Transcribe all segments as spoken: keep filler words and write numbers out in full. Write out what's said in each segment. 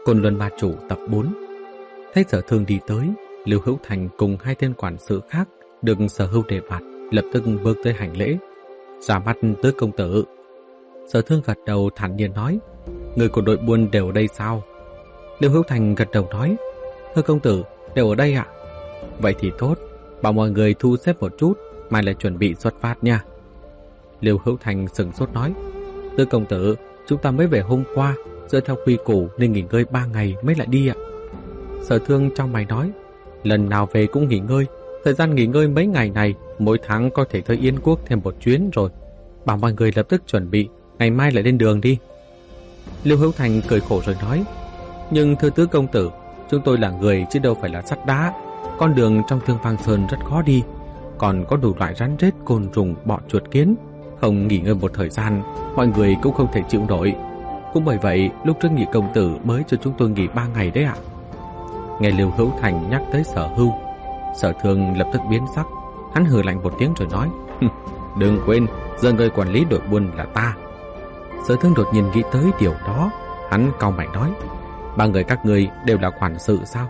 Côn Luân Ma Chủ tập bốn. Thấy Sở Thương đi tới, Lưu Hữu Thành cùng hai tên quản sự khác được Sở Hưu đề bạt, lập tức bước tới hành lễ. Ra mắt tứ công tử. Sở Thương gật đầu thản nhiên nói: Người của đội buôn đều ở đây sao? Lưu Hữu Thành gật đầu nói: Thưa công tử, đều ở đây ạ. Vậy thì tốt, bảo mọi người thu xếp một chút, mai lại chuẩn bị xuất phát nha. Lưu Hữu Thành sửng sốt nói: Tứ công tử, chúng ta mới về hôm qua, dựa theo quy củ nên nghỉ ngơi ba ngày mới lại đi ạ. Sở Thương trong mày nói: Lần nào về cũng nghỉ ngơi, thời gian nghỉ ngơi mấy ngày này, mỗi tháng có thể tới Yên Quốc thêm một chuyến rồi. Bảo mọi người lập tức chuẩn bị, ngày mai lại lên đường đi. Lưu Hữu Thành cười khổ rồi nói: Nhưng thưa tứ công tử, chúng tôi là người chứ đâu phải là sắt đá. Con đường trong Thương Vang Sơn rất khó đi, còn có đủ loại rắn rết, côn trùng, bọ chuột kiến. Không nghỉ ngơi một thời gian, mọi người cũng không thể chịu nổi. Cũng bởi vậy, lúc trước nhị công tử mới cho chúng tôi nghỉ ba ngày đấy ạ. Nghe Lưu Hữu Thành nhắc tới Sở Hưu, Sở Thương lập tức biến sắc. Hắn hừ lạnh một tiếng rồi nói: Đừng quên, giờ người quản lý đội buôn là ta. Sở Thương đột nhiên nghĩ tới điều đó, hắn cau mày nói: Ba người các ngươi đều là quản sự sao?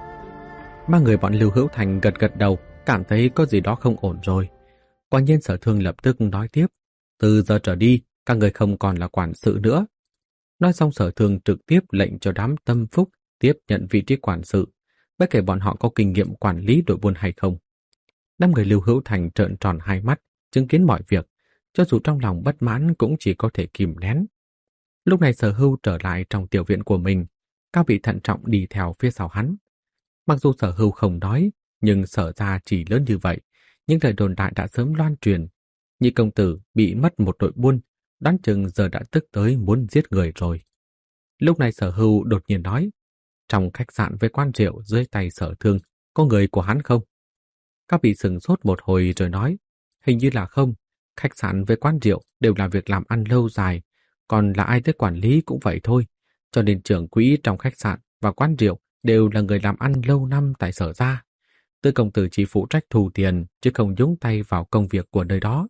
Ba người bọn Lưu Hữu Thành gật gật đầu, cảm thấy có gì đó không ổn rồi. Quả nhiên Sở Thương lập tức nói tiếp: Từ giờ trở đi, các người không còn là quản sự nữa. Nói xong, Sở Thương trực tiếp lệnh cho đám tâm phúc tiếp nhận vị trí quản sự, bất kể bọn họ có kinh nghiệm quản lý đội buôn hay không. Năm người Lưu Hữu Thành trợn tròn hai mắt, chứng kiến mọi việc, cho dù trong lòng bất mãn cũng chỉ có thể kìm nén. Lúc này Sở Hưu trở lại trong tiểu viện của mình, Cao Bị thận trọng đi theo phía sau hắn. Mặc dù Sở Hưu không nói, nhưng Sở gia chỉ lớn như vậy, những lời đồn đại đã sớm loan truyền. Nhị công tử bị mất một đội buôn, đoán chừng giờ đã tức tới muốn giết người rồi. Lúc này Sở Hưu đột nhiên nói: Trong khách sạn với quán rượu dưới tay Sở Thương, có người của hắn không? Các vị sừng sốt một hồi rồi nói: Hình như là không. Khách sạn với quán rượu đều là việc làm ăn lâu dài, còn là ai tới quản lý cũng vậy thôi. Cho nên trưởng quỹ trong khách sạn và quán rượu đều là người làm ăn lâu năm tại Sở gia. Tư công tử chỉ phụ trách thu tiền, chứ không nhúng tay vào công việc của nơi đó.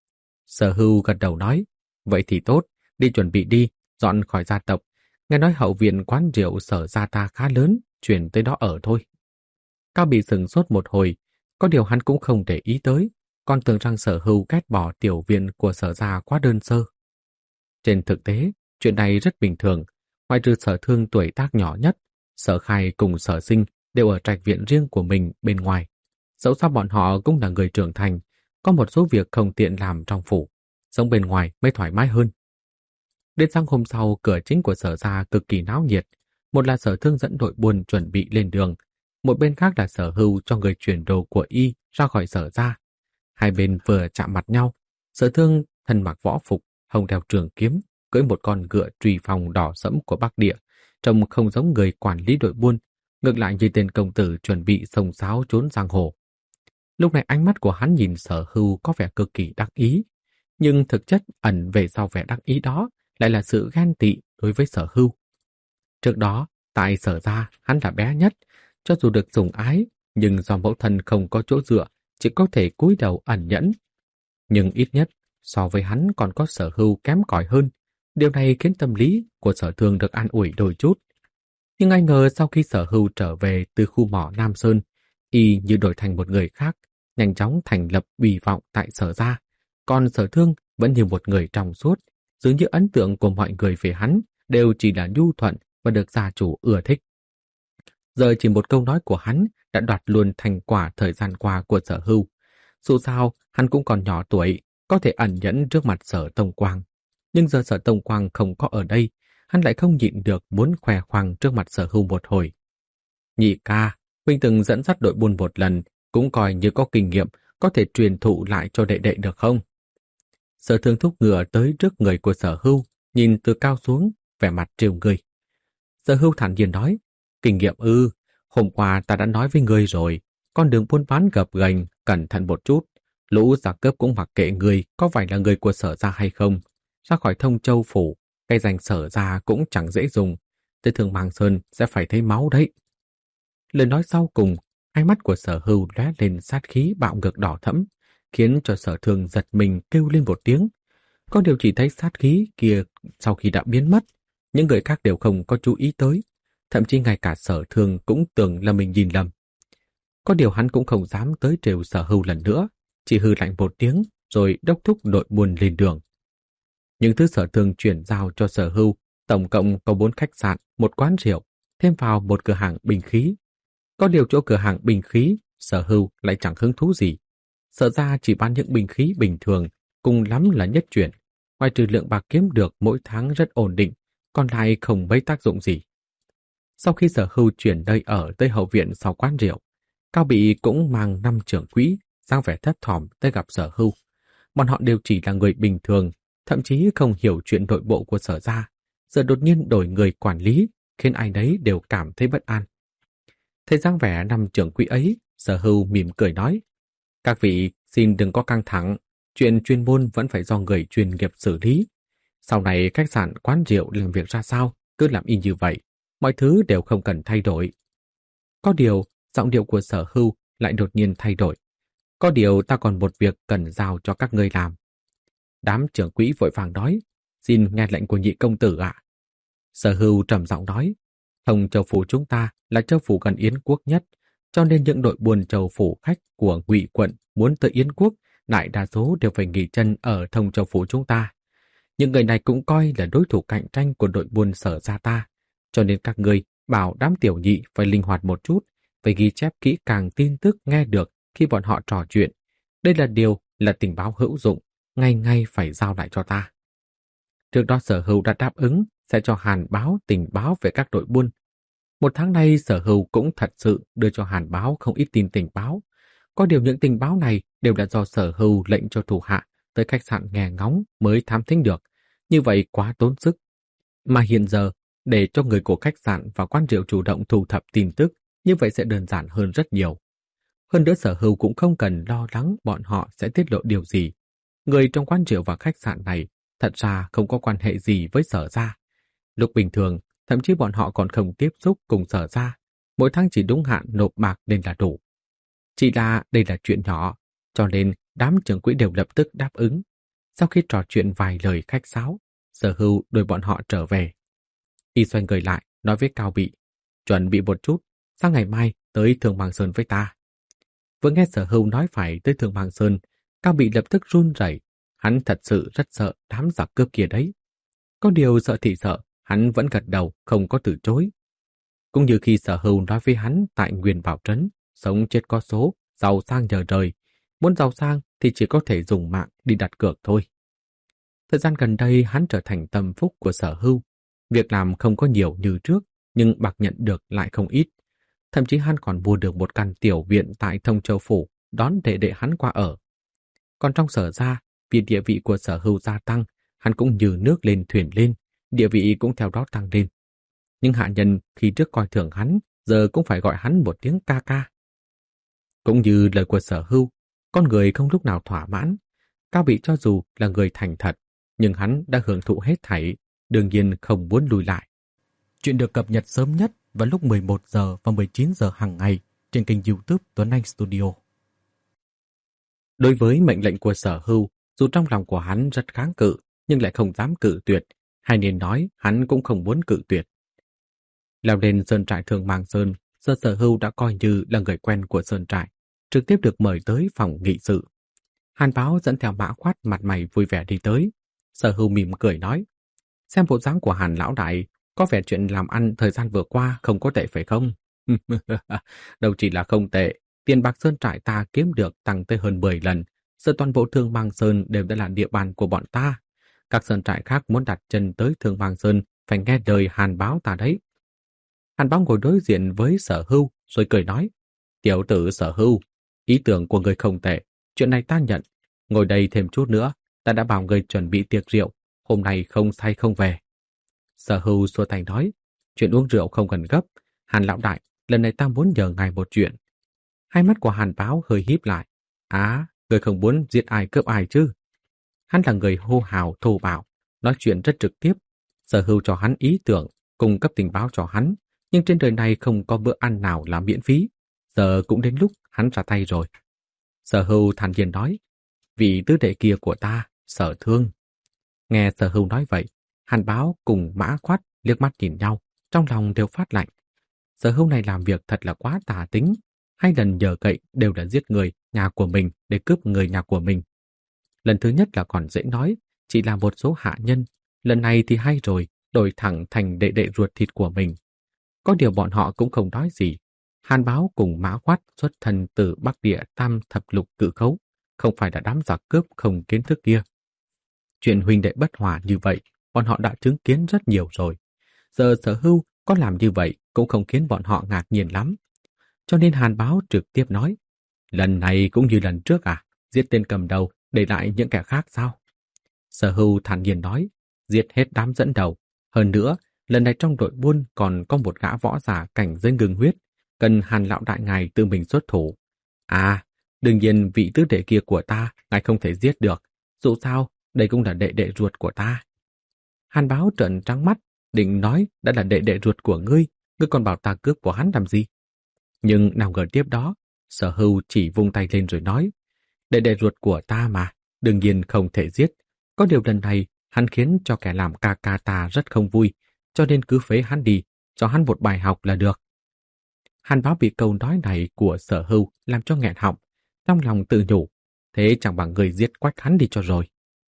Sở Hưu gật đầu nói: Vậy thì tốt, đi chuẩn bị đi, dọn khỏi gia tộc. Nghe nói hậu viện quán rượu Sở gia ta khá lớn, chuyển tới đó ở thôi. Cao Bị sừng sốt một hồi, có điều hắn cũng không để ý tới, còn tưởng rằng Sở Hưu ghét bỏ tiểu viện của Sở gia quá đơn sơ. Trên thực tế, chuyện này rất bình thường, ngoại trừ Sở Thương tuổi tác nhỏ nhất, Sở Khai cùng Sở Sinh đều ở trạch viện riêng của mình bên ngoài. Dẫu sao bọn họ cũng là người trưởng thành, có một số việc không tiện làm trong phủ, sống bên ngoài mới thoải mái hơn. Đến sáng hôm sau, cửa chính của Sở gia cực kỳ náo nhiệt. Một là Sở Thương dẫn đội buôn chuẩn bị lên đường, một bên khác là Sở Hưu cho người chuyển đồ của y ra khỏi Sở gia. Hai bên vừa chạm mặt nhau, Sở Thương thân mặc võ phục, hông đeo trường kiếm, cưỡi một con ngựa truy phong đỏ sẫm của Bắc Địa, trông không giống người quản lý đội buôn, ngược lại như tên công tử chuẩn bị xông xáo trốn giang hồ. Lúc này ánh mắt của hắn nhìn Sở Hưu có vẻ cực kỳ đắc ý, nhưng thực chất ẩn về sau vẻ đắc ý đó lại là sự ghen tị đối với Sở Hưu. Trước đó, tại Sở gia, hắn là bé nhất, cho dù được sủng ái, nhưng do mẫu thân không có chỗ dựa, chỉ có thể cúi đầu ẩn nhẫn. Nhưng ít nhất, so với hắn còn có Sở Hưu kém cỏi hơn. Điều này khiến tâm lý của Sở Thương được an ủi đôi chút. Nhưng ai ngờ sau khi Sở Hưu trở về từ khu mỏ Nam Sơn, y như đổi thành một người khác, nhanh chóng thành lập uy vọng tại Sở gia. Còn Sở Thương vẫn như một người trong suốt, dường như ấn tượng của mọi người về hắn đều chỉ là nhu thuận và được gia chủ ưa thích. Giờ chỉ một câu nói của hắn đã đoạt luôn thành quả thời gian qua của Sở Hưu. Dù sao, hắn cũng còn nhỏ tuổi, có thể ẩn nhẫn trước mặt Sở Tông Quang. Nhưng giờ Sở Tông Quang không có ở đây, hắn lại không nhịn được muốn khoe khoang trước mặt Sở Hưu một hồi. Nhị ca, huynh từng dẫn dắt đội buôn một lần, cũng coi như có kinh nghiệm, có thể truyền thụ lại cho đệ đệ được không? Sở Thương thúc ngựa tới trước người của Sở Hưu, nhìn từ cao xuống, vẻ mặt trêu người. Sở Hưu thản nhiên nói: Kinh nghiệm ư, hôm qua ta đã nói với ngươi rồi, con đường buôn bán gập ghềnh, cẩn thận một chút. Lũ giặc cướp cũng mặc kệ ngươi có phải là người của Sở gia hay không. Ra khỏi Thông Châu phủ, cái danh Sở gia cũng chẳng dễ dùng, tới Thương Mang Sơn sẽ phải thấy máu đấy. Lời nói sau cùng, hai mắt của Sở Hưu lóe lên sát khí bạo ngược đỏ thẫm, khiến cho Sở Thương giật mình kêu lên một tiếng. Có điều chỉ thấy sát khí kia sau khi đã biến mất, những người khác đều không có chú ý tới. thậm chí ngay cả Sở Thương cũng tưởng là mình nhìn lầm. Có điều hắn cũng không dám tới trêu Sở Hưu lần nữa, chỉ hừ lạnh một tiếng rồi đốc thúc đội buôn lên đường. Những thứ Sở Thương chuyển giao cho Sở Hưu tổng cộng có bốn khách sạn, một quán rượu, thêm vào một cửa hàng binh khí. Có điều chỗ cửa hàng binh khí, Sở Hưu lại chẳng hứng thú gì. Sở ra chỉ bán những binh khí bình thường, cùng lắm là nhất chuyển. Ngoài trừ lượng bạc kiếm được mỗi tháng rất ổn định, còn lại không mấy tác dụng gì. Sau khi Sở Hưu chuyển nơi ở tới hậu viện sau quán rượu, Cao Bị cũng mang năm trưởng quỹ, dáng vẻ thấp thỏm tới gặp Sở Hưu. Bọn họ đều chỉ là người bình thường, thậm chí không hiểu chuyện nội bộ của Sở ra. Giờ đột nhiên đổi người quản lý, khiến ai nấy đều cảm thấy bất an. Thấy dáng vẻ năm trưởng quỹ ấy, Sở Hưu mỉm cười nói: các vị xin đừng có căng thẳng, chuyện chuyên môn vẫn phải do người chuyên nghiệp xử lý. Sau này khách sạn quán rượu làm việc ra sao, cứ làm y như vậy, mọi thứ đều không cần thay đổi. Có điều, giọng điệu của Sở Hưu lại đột nhiên thay đổi. Có điều ta còn một việc cần giao cho các ngươi làm. Đám trưởng quỹ vội vàng nói: xin nghe lệnh của nhị công tử ạ. Sở Hưu trầm giọng nói: Thông Châu Phủ chúng ta là châu phủ gần Yến Quốc nhất, cho nên những đội buôn Châu Phủ khách của Ngụy quận muốn tới Yến Quốc, đại đa số đều phải nghỉ chân ở Thông Châu Phủ chúng ta. Những người này cũng coi là đối thủ cạnh tranh của đội buôn Sở gia ta, cho nên các ngươi bảo đám tiểu nhị phải linh hoạt một chút, phải ghi chép kỹ càng tin tức nghe được khi bọn họ trò chuyện. Đây là điều là tình báo hữu dụng, ngay ngay phải giao lại cho ta. Trước đó Sở Hưu đã đáp ứng sẽ cho Hàn Báo tình báo về các đội buôn. Một tháng nay Sở Hưu cũng thật sự đưa cho Hàn Báo không ít tin tình báo. Có điều những tình báo này đều là do Sở Hưu lệnh cho thủ hạ tới khách sạn nghe ngóng mới thám thính được. Như vậy quá tốn sức. Mà hiện giờ, để cho người của khách sạn và quán rượu chủ động thu thập tin tức, như vậy sẽ đơn giản hơn rất nhiều. Hơn nữa Sở Hưu cũng không cần lo lắng bọn họ sẽ tiết lộ điều gì. Người trong quán rượu và khách sạn này thật ra không có quan hệ gì với Sở gia. Lúc bình thường, thậm chí bọn họ còn không tiếp xúc cùng Sở gia, mỗi tháng chỉ đúng hạn nộp bạc nên là đủ. Chỉ là đây là chuyện nhỏ, cho nên đám trưởng quỹ đều lập tức đáp ứng. Sau khi trò chuyện vài lời khách sáo, Sở Hưu đuổi bọn họ trở về. Y xoay người lại, nói với Cao Bị: chuẩn bị một chút, sang ngày mai tới Thường Bằng Sơn với ta. Vừa nghe Sở Hưu nói phải tới Thường Bằng Sơn, Cao Bị lập tức run rẩy. Hắn thật sự rất sợ đám giặc cướp kia đấy. Có điều sợ thì sợ, hắn vẫn gật đầu, không có từ chối. Cũng như khi Sở Hưu nói với hắn tại Nguyên Bảo Trấn, sống chết có số, giàu sang nhờ đời. Muốn giàu sang thì chỉ có thể dùng mạng đi đặt cược thôi. Thời gian gần đây hắn trở thành tâm phúc của Sở Hưu. Việc làm không có nhiều như trước, nhưng bạc nhận được lại không ít. Thậm chí hắn còn mua được một căn tiểu viện tại Thông Châu Phủ, đón để đệ hắn qua ở. Còn trong Sở gia, vì địa vị của Sở Hưu gia tăng, hắn cũng như nước lên thuyền lên, địa vị cũng theo đó tăng lên. Nhưng hạ nhân khi trước coi thường hắn, giờ cũng phải gọi hắn một tiếng ca ca. Cũng như lời của Sở Hưu, con người không lúc nào thỏa mãn. Cao Bị cho dù là người thành thật, nhưng hắn đã hưởng thụ hết thảy, đương nhiên không muốn lùi lại. Chuyện được cập nhật sớm nhất vào lúc mười một giờ và mười chín giờ hàng ngày trên kênh YouTube Tuấn Anh Studio. Đối với mệnh lệnh của Sở Hưu, dù trong lòng của hắn rất kháng cự, nhưng lại không dám cự tuyệt, hay nên nói hắn cũng không muốn cự tuyệt. Leo lên sơn trại Thường Mang Sơn, giờ Sở Hưu đã coi như là người quen của sơn trại, trực tiếp được mời tới phòng nghị sự. Hàn Báo dẫn theo Mã Khoát mặt mày vui vẻ đi tới. Sở Hưu mỉm cười nói: xem bộ dáng của Hàn lão đại, có vẻ chuyện làm ăn thời gian vừa qua không có tệ phải không? Đâu chỉ là không tệ, tiền bạc sơn trại ta kiếm được tăng tới hơn mười lần, giờ toàn bộ Thương Mang Sơn đều đã là địa bàn của bọn ta. Các sơn trại khác muốn đặt chân tới Thương Mang Sơn phải nghe lời Hàn Báo ta đấy. Hàn Báo ngồi đối diện với Sở Hưu rồi cười nói: tiểu tử Sở Hưu, ý tưởng của người không tệ, chuyện này ta nhận. Ngồi đây thêm chút nữa, ta đã bảo người chuẩn bị tiệc rượu, hôm nay không say không về. Sở Hưu xua tay nói: chuyện uống rượu không cần gấp, Hàn lão đại, lần này ta muốn nhờ ngài một chuyện. Hai mắt của Hàn Báo hơi híp lại. Á, người không muốn giết ai cướp ai chứ? Hắn là người hô hào thô bạo, nói chuyện rất trực tiếp. Sở Hưu cho hắn ý tưởng, cung cấp tình báo cho hắn, nhưng trên đời này không có bữa ăn nào là miễn phí. Giờ cũng đến lúc hắn ra tay rồi. Sở Hưu thản nhiên nói: vị tứ đệ kia của ta, Sở Thương. Nghe Sở Hưu nói vậy, Hàn Báo cùng Mã Khoát liếc mắt nhìn nhau, trong lòng đều phát lạnh. Sở Hưu này làm việc thật là quá tà tính, hai lần nhờ cậy đều là giết người nhà của mình để cướp người nhà của mình. Lần thứ nhất là còn dễ nói, chỉ là một số hạ nhân, lần này thì hay rồi, đổi thẳng thành đệ đệ ruột thịt của mình. Có điều bọn họ cũng không nói gì. Hàn Báo cùng Mã Khoát xuất thân từ Bắc Địa Tam Thập Lục Cự Khấu, không phải là đám giặc cướp không kiến thức kia. Chuyện huynh đệ bất hòa như vậy, bọn họ đã chứng kiến rất nhiều rồi. Giờ Sở Hưu có làm như vậy cũng không khiến bọn họ ngạc nhiên lắm. Cho nên Hàn Báo trực tiếp nói, lần này cũng như lần trước à, giết tên cầm đầu, để lại những kẻ khác sao? Sở Hưu thản nhiên nói, giết hết đám dẫn đầu. Hơn nữa, lần này trong đội buôn còn có một gã võ giả cảnh giới ngưng huyết, cần Hàn lão đại ngài tự mình xuất thủ. À, đương nhiên vị tứ đệ kia của ta, ngài không thể giết được. Dù sao, đây cũng là đệ đệ ruột của ta. Hàn Báo trợn trắng mắt, định nói đã là đệ đệ ruột của ngươi, ngươi còn bảo ta cướp của hắn làm gì? Nhưng nào ngờ tiếp đó, Sở Hưu chỉ vung tay lên rồi nói, đệ đệ ruột của ta mà, đương nhiên không thể giết. Có điều lần này, hắn khiến cho kẻ làm ca ca ta rất không vui, cho nên cứ phế hắn đi, cho hắn một bài học là được. Hàn Báo bị câu nói này của Sở Hưu làm cho nghẹn họng, trong lòng tự nhủ, thế chẳng bằng người giết quách hắn đi cho rồi.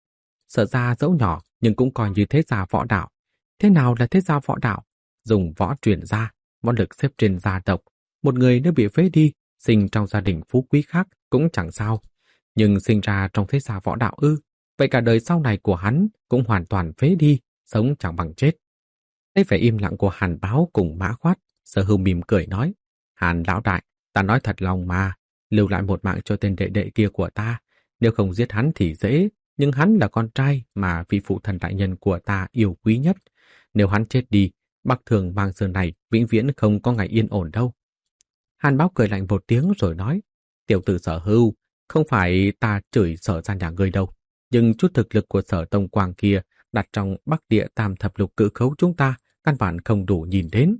Sở ra dẫu nhỏ nhưng cũng coi như thế gia võ đạo. Thế nào là thế gia võ đạo? Dùng võ truyền gia, võ lực xếp trên gia tộc. Một người nếu bị phế đi, sinh trong gia đình phú quý khác cũng chẳng sao. Nhưng sinh ra trong thế gia võ đạo ư, vậy cả đời sau này của hắn cũng hoàn toàn phế đi, sống chẳng bằng chết. Thấy vẻ im lặng của Hàn Báo cùng Mã Khoát, Sở Hưu mỉm cười nói, Hàn lão đại, ta nói thật lòng mà, lưu lại một mạng cho tên đệ đệ kia của ta. Nếu không giết hắn thì dễ, nhưng hắn là con trai mà vị phụ thần đại nhân của ta yêu quý nhất. Nếu hắn chết đi, Bắc Thường Mang Sơn này vĩnh viễn không có ngày yên ổn đâu. Hàn Báo cười lạnh một tiếng rồi nói, tiểu tử Sở Hưu, không phải ta chửi Sở ra nhà ngươi đâu, nhưng chút thực lực của Sở Tông Quang kia đặt trong Bắc Địa Tam Thập Lục Cự Khấu chúng ta căn bản không đủ nhìn đến.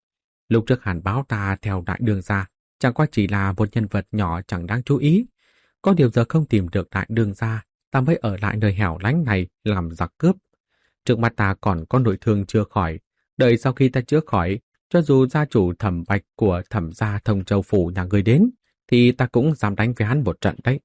Lúc trước Hàn Báo ta theo đại đương gia, chẳng qua chỉ là một nhân vật nhỏ chẳng đáng chú ý. Có điều giờ không tìm được đại đương gia, ta mới ở lại nơi hẻo lánh này làm giặc cướp. Trước mặt ta còn có nội thương chưa khỏi, đợi sau khi ta chữa khỏi, cho dù gia chủ Thẩm Bạch của Thẩm gia Thông Châu Phủ nhà ngươi đến, thì ta cũng dám đánh với hắn một trận đấy.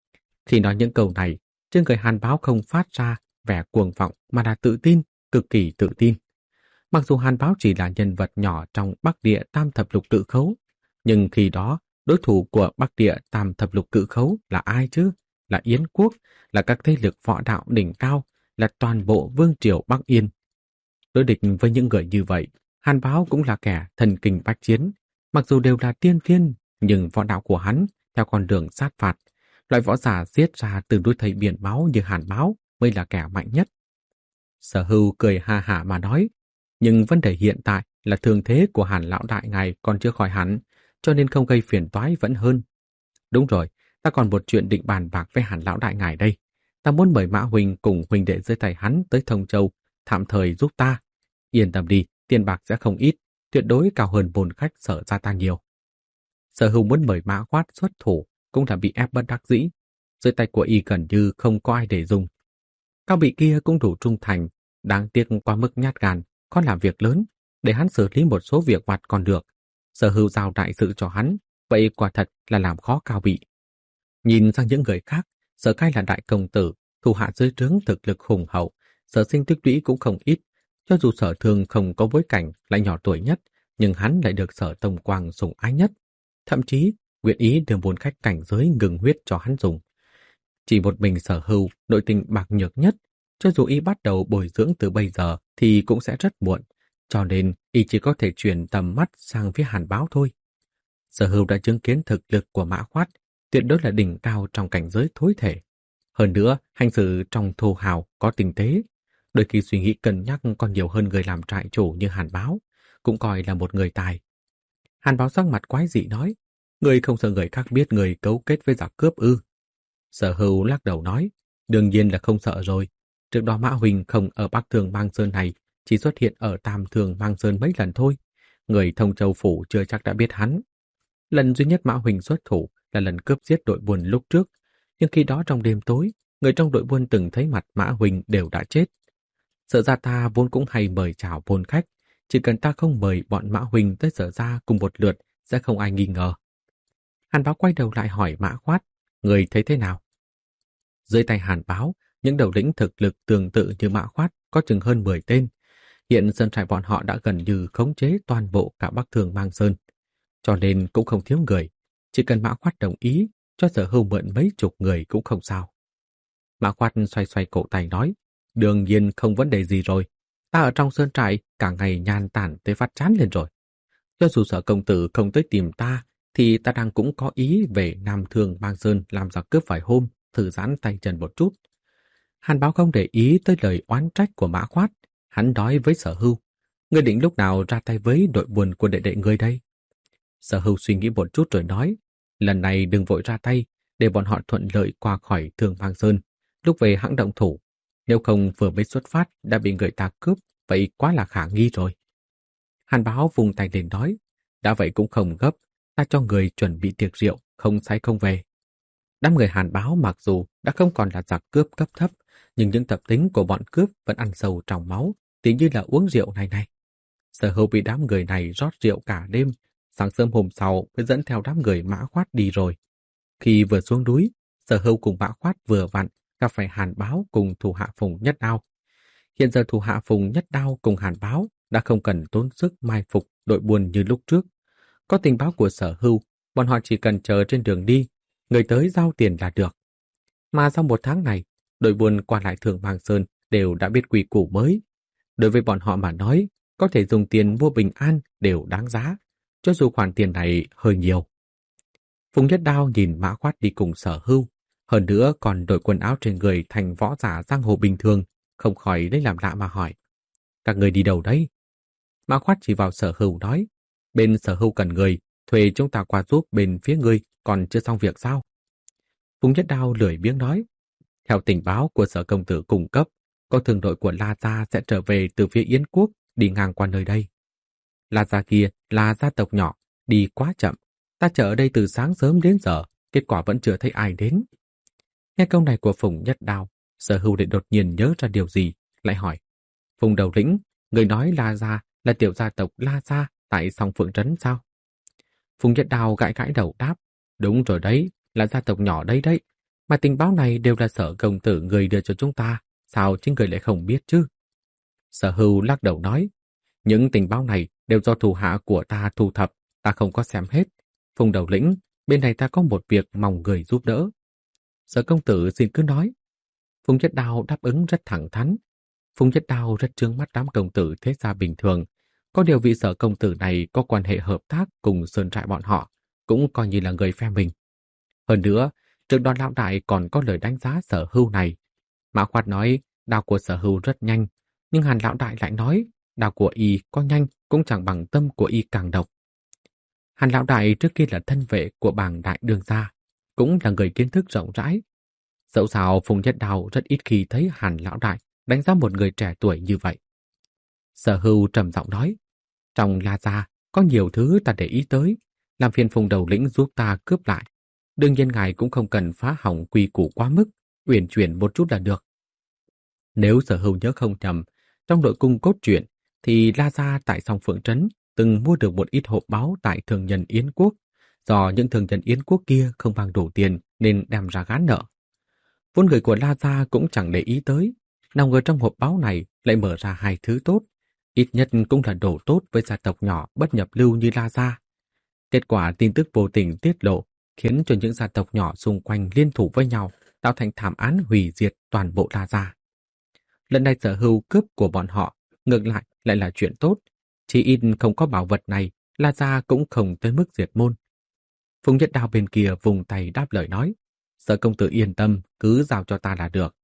Khi nói những câu này, trên người Hàn Báo không phát ra vẻ cuồng vọng mà là tự tin, cực kỳ tự tin. Mặc dù Hàn Báo chỉ là nhân vật nhỏ trong Bắc Địa Tam Thập Lục Cự Khấu, nhưng khi đó đối thủ của Bắc Địa Tam Thập Lục Cự Khấu là ai chứ? Là Yến Quốc, là các thế lực võ đạo đỉnh cao, là toàn bộ vương triều Bắc Yên. Đối địch với những người như vậy, Hàn Báo cũng là kẻ thần kinh bách chiến. Mặc dù đều là tiên thiên, nhưng võ đạo của hắn theo con đường sát phạt. Loại võ giả giết ra từ núi thây biển máu như Hàn Báo mới là kẻ mạnh nhất. Sở Hưu cười ha hả mà nói, nhưng vấn đề hiện tại là thương thế của Hàn lão đại ngài còn chưa khỏi hẳn, cho nên không gây phiền toái vẫn hơn. Đúng rồi, ta còn một chuyện định bàn bạc với Hàn lão đại ngài đây. Ta muốn mời Mã huynh cùng huynh đệ dưới tay hắn tới Thông Châu, tạm thời giúp ta. Yên tâm đi, tiền bạc sẽ không ít, tuyệt đối cao hơn bồn khách Sở ra ta nhiều. Sở Hưu muốn mời Mã Khoát xuất thủ, cũng là bị ép bất đắc dĩ. Dưới tay của y gần như không có ai để dùng. Cao Bị kia cũng đủ trung thành, đáng tiếc quá mức nhát gan, có làm việc lớn, để hắn xử lý một số việc vặt còn được. Sở Hưu giao đại sự cho hắn, vậy quả thật là làm khó Cao Bị. Nhìn sang những người khác, Sở Khai là đại công tử, thủ hạ dưới trướng thực lực hùng hậu, Sở Sinh tích lũy cũng không ít. Cho dù Sở Thương không có bối cảnh, lại nhỏ tuổi nhất, nhưng hắn lại được Sở Tông Quang sủng ái nhất. Thậm chí, nguyện ý đưa bốn khách cảnh giới ngừng huyết cho hắn dùng. Chỉ một mình Sở Hưu, nội tình bạc nhược nhất, cho dù y bắt đầu bồi dưỡng từ bây giờ thì cũng sẽ rất muộn, cho nên y chỉ có thể chuyển tầm mắt sang phía Hàn Báo thôi. Sở Hưu đã chứng kiến thực lực của Mã Khoát, tuyệt đối là đỉnh cao trong cảnh giới thối thể. Hơn nữa, hành xử trong thô hào có tinh tế, đôi khi suy nghĩ cân nhắc còn nhiều hơn người làm trại chủ như Hàn Báo, cũng coi là một người tài. Hàn Báo sắc mặt quái dị nói, người không sợ người khác biết người cấu kết với giặc cướp ư? Sở Hưu lắc đầu nói, đương nhiên là không sợ rồi. Trước đó Mã Huỳnh không ở Bắc Thường Mang Sơn này, chỉ xuất hiện ở Tam Thường Mang Sơn mấy lần thôi. Người Thông Châu Phủ chưa chắc đã biết hắn. Lần duy nhất Mã Huỳnh xuất thủ là lần cướp giết đội buôn lúc trước, nhưng khi đó trong đêm tối, người trong đội buôn từng thấy mặt Mã Huỳnh đều đã chết. Sở ra ta vốn cũng hay mời chào buôn khách, Chỉ cần ta không mời bọn Mã Huỳnh tới Sở gia cùng một lượt, sẽ không ai nghi ngờ. Hàn Báo quay đầu lại hỏi Mã Khoát, người thấy thế nào? Dưới tay Hàn Báo, những đầu lĩnh thực lực tương tự như Mã Khoát có chừng hơn mười tên. Hiện sơn trại bọn họ đã gần như khống chế toàn bộ cả Bắc Thương Mang Sơn, cho nên cũng không thiếu người. Chỉ cần Mã Khoát đồng ý, cho Sở Hưu mượn mấy chục người cũng không sao. Mã Khoát xoay xoay cổ tay nói, đương nhiên không vấn đề gì rồi. Ta ở trong sơn trại cả ngày nhàn tản tới phát chán lên rồi. Cho dù Sở công tử không tới tìm ta, thì ta đang cũng có ý về Nam Thương Mang Sơn làm giặc cướp vài hôm, thử giãn tay chân một chút. Hàn Báo không để ý tới lời oán trách của Mã Khoát. Hắn nói với Sở Hưu, ngươi định lúc nào ra tay với đội buôn của đệ đệ ngươi đây? Sở Hưu suy nghĩ một chút rồi nói, lần này đừng vội ra tay, để bọn họ thuận lợi qua khỏi Thương Mang Sơn, lúc về hãng động thủ. Nếu không vừa mới xuất phát đã bị người ta cướp, vậy quá là khả nghi rồi. Hàn Báo vùng tay lên nói, đã vậy cũng không gấp, ta cho người chuẩn bị tiệc rượu, không say không về. Đám người Hàn Báo mặc dù đã không còn là giặc cướp cấp thấp, nhưng những tập tính của bọn cướp vẫn ăn sâu trong máu, tỉ như là uống rượu này này. Sở Hưu bị đám người này rót rượu cả đêm, sáng sớm hôm sau mới dẫn theo đám người Mã Khoát đi rồi. Khi vừa xuống núi, Sở Hưu cùng Mã Khoát vừa vặn gặp phải Hàn Báo cùng thủ hạ Phùng Nhất Đao. Hiện giờ thủ hạ Phùng Nhất Đao cùng Hàn Báo đã không cần tốn sức mai phục đội buôn như lúc trước. Có tình báo của Sở Hưu, bọn họ chỉ cần chờ trên đường đi, người tới giao tiền là được. Mà sau một tháng này, đội buôn qua lại Thương Mang Sơn đều đã biết quy củ mới. Đối với bọn họ mà nói, có thể dùng tiền mua bình an đều đáng giá, cho dù khoản tiền này hơi nhiều. Phùng Nhất Đao nhìn Mã Khoát đi cùng Sở Hưu, hơn nữa còn đội quần áo trên người thành võ giả giang hồ bình thường, không khỏi lấy làm lạ mà hỏi. Các người đi đâu đấy? Mã Khoát chỉ vào Sở Hưu nói, bên Sở Hưu cần người, thuê chúng ta qua giúp bên phía ngươi, còn chưa xong việc sao? Phùng Nhất Đao lười biếng nói, theo tình báo của Sở công tử cung cấp, có thương đội của La Gia sẽ trở về từ phía Yến Quốc, đi ngang qua nơi đây. La Gia kia là gia tộc nhỏ, đi quá chậm. Ta chờ ở đây từ sáng sớm đến giờ, kết quả vẫn chưa thấy ai đến. Nghe câu này của Phùng Nhất Đao, Sở Hưu lại đột nhiên nhớ ra điều gì, lại hỏi. Phùng đầu lĩnh, người nói La Gia là tiểu gia tộc La Gia tại Song Phượng Trấn sao? Phùng Nhất Đao gãi gãi đầu đáp, đúng rồi đấy, là gia tộc nhỏ đấy đấy. Mà tình báo này đều là Sở công tử người đưa cho chúng ta, sao chính người lại không biết chứ? Sở Hưu lắc đầu nói, những tình báo này đều do thủ hạ của ta thu thập, ta không có xem hết. Phùng đầu lĩnh, bên này ta có một việc mong người giúp đỡ. Sở công tử xin cứ nói. Phùng Nhất Đao đáp ứng rất thẳng thắn. Phùng Nhất Đao rất trướng mắt đám công tử thế gia bình thường. Có điều vị Sở công tử này có quan hệ hợp tác cùng sơn trại bọn họ, cũng coi như là người phe mình. Hơn nữa, Trường Đoàn lão đại còn có lời đánh giá Sở Hưu này. Mã Khoát nói đao của Sở Hưu rất nhanh, nhưng Hàn lão đại lại nói đao của y có nhanh cũng chẳng bằng tâm của y càng độc. Hàn lão đại trước kia là thân vệ của bảng đại đường gia, cũng là người kiến thức rộng rãi. Dẫu sao Phùng Nhất Đao rất ít khi thấy Hàn lão đại đánh giá một người trẻ tuổi như vậy. Sở Hưu trầm giọng nói, trong La Gia có nhiều thứ ta để ý tới, làm phiền Phùng đầu lĩnh giúp ta cướp lại. Đương nhiên ngài cũng không cần phá hỏng quy củ quá mức, uyển chuyển một chút là được. Nếu Sở Hưu nhớ không nhầm, trong nội cung cốt truyện thì La Gia tại Song Phượng Trấn từng mua được một ít hộp báu tại thương nhân Yến Quốc, do những thương nhân Yến Quốc kia không mang đủ tiền nên đem ra gán nợ. Vốn người của La Gia cũng chẳng để ý tới, nào ngờ trong hộp báu này lại mở ra hai thứ tốt, ít nhất cũng là đồ tốt với gia tộc nhỏ bất nhập lưu như La Gia. Kết quả tin tức vô tình tiết lộ khiến cho những gia tộc nhỏ xung quanh liên thủ với nhau, tạo thành thảm án hủy diệt toàn bộ La Gia. Lần này Sở Hưu cướp của bọn họ, ngược lại lại là chuyện tốt. Chỉ ít không có bảo vật này, La Gia cũng không tới mức diệt môn. Phùng Nhất Đao bên kia vùng tay đáp lời nói, Sở công tử yên tâm, cứ giao cho ta là được.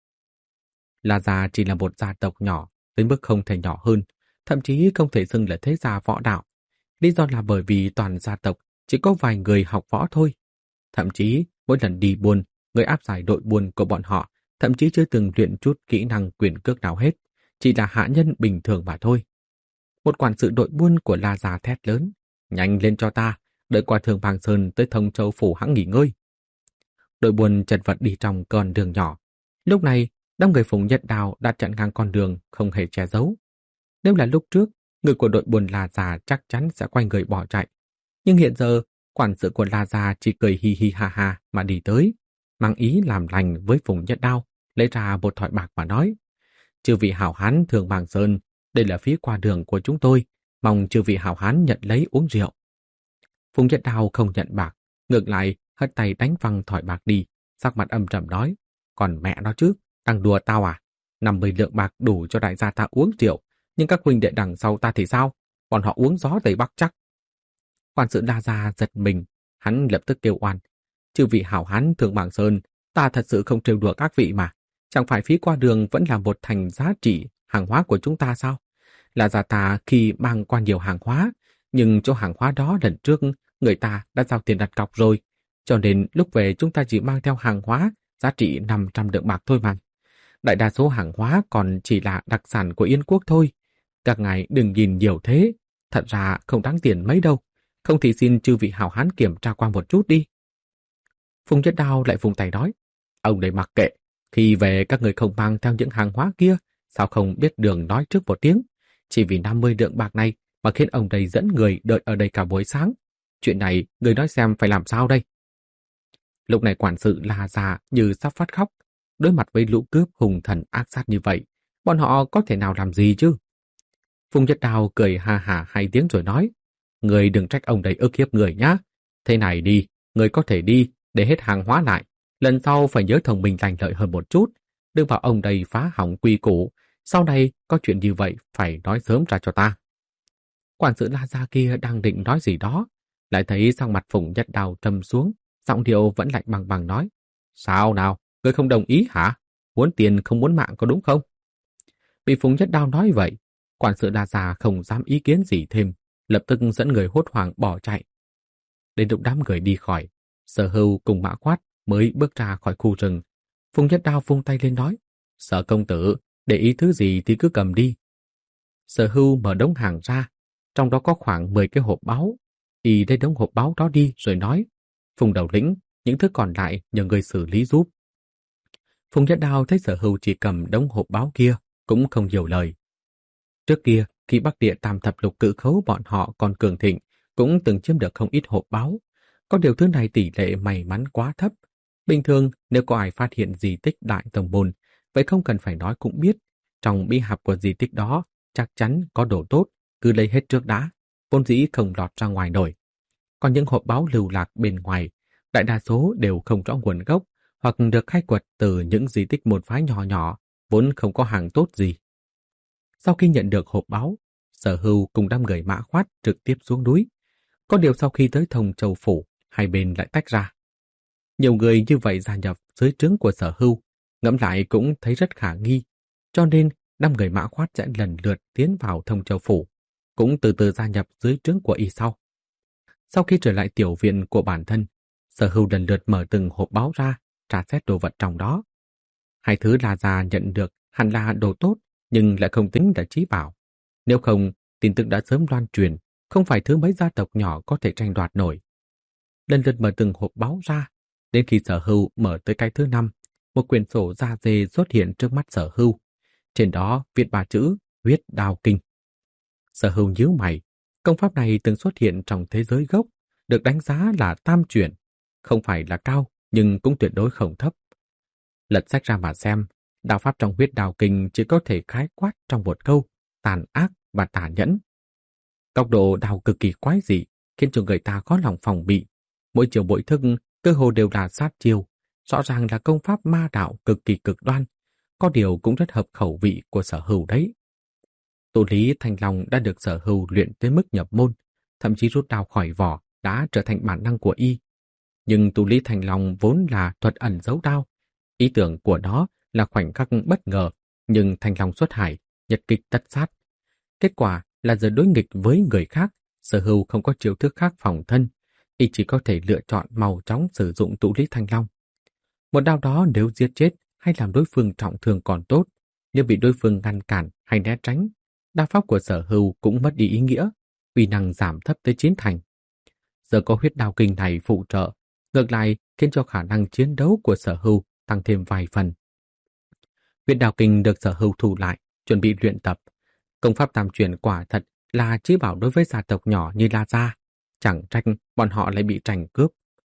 La Gia chỉ là một gia tộc nhỏ, tới mức không thể nhỏ hơn, thậm chí không thể xưng là thế gia võ đạo. Lý do là bởi vì toàn gia tộc chỉ có vài người học võ thôi. Thậm chí mỗi lần đi buôn, người áp giải đội buôn của bọn họ thậm chí chưa từng luyện chút kỹ năng quyền cước nào hết, chỉ là hạ nhân bình thường mà thôi. Một quản sự đội buôn của La Gia thét lớn, nhanh lên cho ta, đợi qua Thương Mang Sơn tới Thông Châu phủ hãng nghỉ ngơi. Đội buôn chật vật đi trong con đường nhỏ. Lúc này, đám người Phùng Nhất Đao đã chặn ngang con đường, không hề che giấu. Nếu là lúc trước, người của đội buồn La Già chắc chắn sẽ quay người bỏ chạy. Nhưng hiện giờ, quản sự của La Già chỉ cười hi hi ha ha mà đi tới, mang ý làm lành với Phùng Nhất Đao, lấy ra một thỏi bạc mà nói: chư vị hảo hán thường Bàng Sơn, đây là phí qua đường của chúng tôi, mong chư vị hảo hán nhận lấy uống rượu. Phùng Nhất Đao không nhận bạc, ngược lại hất tay đánh văng thỏi bạc đi, sắc mặt âm trầm nói: còn mẹ nó chứ, đang đùa tao à? năm mươi lượng bạc đủ cho đại gia ta uống rượu, nhưng các huynh đệ đằng sau ta thì sao? Bọn họ uống gió Tây Bắc chắc. Quản sự La Gia giật mình, hắn lập tức kêu oan: chư vị hảo hán thường Bàng Sơn, ta thật sự không trêu đùa các vị mà. Chẳng phải phí qua đường vẫn là một thành giá trị hàng hóa của chúng ta sao? Là gia ta khi mang qua nhiều hàng hóa, nhưng chỗ hàng hóa đó lần trước người ta đã giao tiền đặt cọc rồi, cho nên lúc về chúng ta chỉ mang theo hàng hóa giá trị năm trăm lượng bạc thôi mà. Đại đa số hàng hóa còn chỉ là đặc sản của Yên Quốc thôi. Các ngài đừng nhìn nhiều thế, thật ra không đáng tiền mấy đâu. Không thì xin chư vị hảo hán kiểm tra qua một chút đi. Phùng Nhất Đao lại vùng tay nói: ông đây mặc kệ, khi về các người không mang theo những hàng hóa kia, sao không biết đường nói trước một tiếng? Chỉ vì năm mươi lượng bạc này mà khiến ông đây dẫn người đợi ở đây cả buổi sáng. Chuyện này người nói xem phải làm sao đây? Lúc này quản sự La Già như sắp phát khóc. Đối mặt với lũ cướp hùng thần ác sát như vậy, bọn họ có thể nào làm gì chứ? Phùng Nhất Đao cười ha hả hai tiếng rồi nói: người đừng trách ông đây ức hiếp người nhá. Thế này đi, người có thể đi để hết hàng hóa lại. Lần sau phải nhớ thông minh lành lợi hơn một chút. Đừng bảo ông đây phá hỏng quy củ. Sau này có chuyện như vậy phải nói sớm ra cho ta. Quản sự La Gia kia đang định nói gì đó, lại thấy sang mặt Phùng Nhất Đao trầm xuống, giọng điệu vẫn lạnh bằng bằng nói: sao nào, người không đồng ý hả? Muốn tiền không muốn mạng có đúng không? Bị Phùng Nhất Đao nói vậy, quản sự La Gia không dám ý kiến gì thêm, lập tức dẫn người hốt hoảng bỏ chạy. Đến lúc đám người đi khỏi, Sở Hưu cùng Mã Quát mới bước ra khỏi khu rừng. Phùng Nhất Đao vung tay lên nói: Sở công tử, để ý thứ gì thì cứ cầm đi. Sở Hưu mở đống hàng ra, trong đó có khoảng mười cái hộp báu. Y lấy đống hộp báu đó đi rồi nói: Phùng đầu lĩnh, những thứ còn lại nhờ người xử lý giúp. Phùng Nhất Đao thấy Sở Hưu chỉ cầm đống hộp báu kia, cũng không nhiều lời. Trước kia, khi Bắc Địa Tam Thập Lục Cự Khấu bọn họ còn cường thịnh, cũng từng chiếm được không ít hộp báu. Có điều thứ này tỷ lệ may mắn quá thấp. Bình thường, nếu có ai phát hiện di tích Đại Tông Môn, vậy không cần phải nói cũng biết, trong bí hạp của di tích đó chắc chắn có đồ tốt, cứ lấy hết trước đã, vốn dĩ không lọt ra ngoài nổi. Còn những hộp báu lưu lạc bên ngoài, đại đa số đều không rõ nguồn gốc, hoặc được khai quật từ những di tích môn phái nhỏ nhỏ, vốn không có hàng tốt gì. Sau khi nhận được hộp báu, Sở Hưu cùng đám người Mã Khoát trực tiếp xuống núi. Có điều sau khi tới Thông Châu Phủ, hai bên lại tách ra. Nhiều người như vậy gia nhập dưới trướng của Sở Hưu, ngẫm lại cũng thấy rất khả nghi, cho nên năm người Mã Khoát sẽ lần lượt tiến vào Thông Châu Phủ, cũng từ từ gia nhập dưới trướng của y sau. Sau khi trở lại tiểu viện của bản thân, Sở Hưu lần lượt mở từng hộp báu ra, tra xét đồ vật trong đó. Hai thứ La Gia nhận được hẳn là đồ tốt, nhưng lại không tính là chí bảo. Nếu không, tin tức đã sớm loan truyền, không phải thứ mấy gia tộc nhỏ có thể tranh đoạt nổi. Lần lượt mở từng hộp báu ra, đến khi Sở Hưu mở tới cái thứ năm, một quyển sổ da dê xuất hiện trước mắt Sở Hưu. Trên đó viết ba chữ Huyết Đao Kinh. Sở Hưu nhíu mày, công pháp này từng xuất hiện trong thế giới gốc, được đánh giá là tam chuyển, không phải là cao nhưng cũng tuyệt đối không thấp. Lật sách ra mà xem, đạo pháp trong Huyết Đao Kinh chỉ có thể khái quát trong một câu: tàn ác và tà nhẫn. Góc độ đao cực kỳ quái dị, khiến cho người ta khó lòng phòng bị. Mỗi chiều mỗi thức cơ hồ đều là sát chiêu, rõ ràng là công pháp ma đạo cực kỳ cực đoan, có điều cũng rất hợp khẩu vị của Sở Hưu đấy. Tu lý Thanh Long đã được Sở Hưu luyện tới mức nhập môn, thậm chí rút đao khỏi vỏ đã trở thành bản năng của y. Nhưng tu lý Thanh Long vốn là thuật ẩn giấu đao, ý tưởng của nó là khoảnh khắc bất ngờ, nhưng Thanh Long xuất hải, nhật kích tất sát. Kết quả là giờ đối nghịch với người khác, Sở Hưu không có chiêu thức khác phòng thân, y chỉ có thể lựa chọn mau chóng sử dụng tụ lý Thanh Long. Một đao đó nếu giết chết hay làm đối phương trọng thương còn tốt, nếu bị đối phương ngăn cản hay né tránh, đao pháp của Sở Hưu cũng mất đi ý nghĩa, uy năng giảm thấp tới chín thành. Giờ có Huyết Đao Kinh này phụ trợ, ngược lại khiến cho khả năng chiến đấu của Sở Hưu tăng thêm vài phần. Huyết Đao Kinh được Sở Hưu thu lại, chuẩn bị luyện tập. Công pháp tam truyền quả thật là chí bảo đối với gia tộc nhỏ như La Gia, chẳng trách bọn họ lại bị tranh cướp.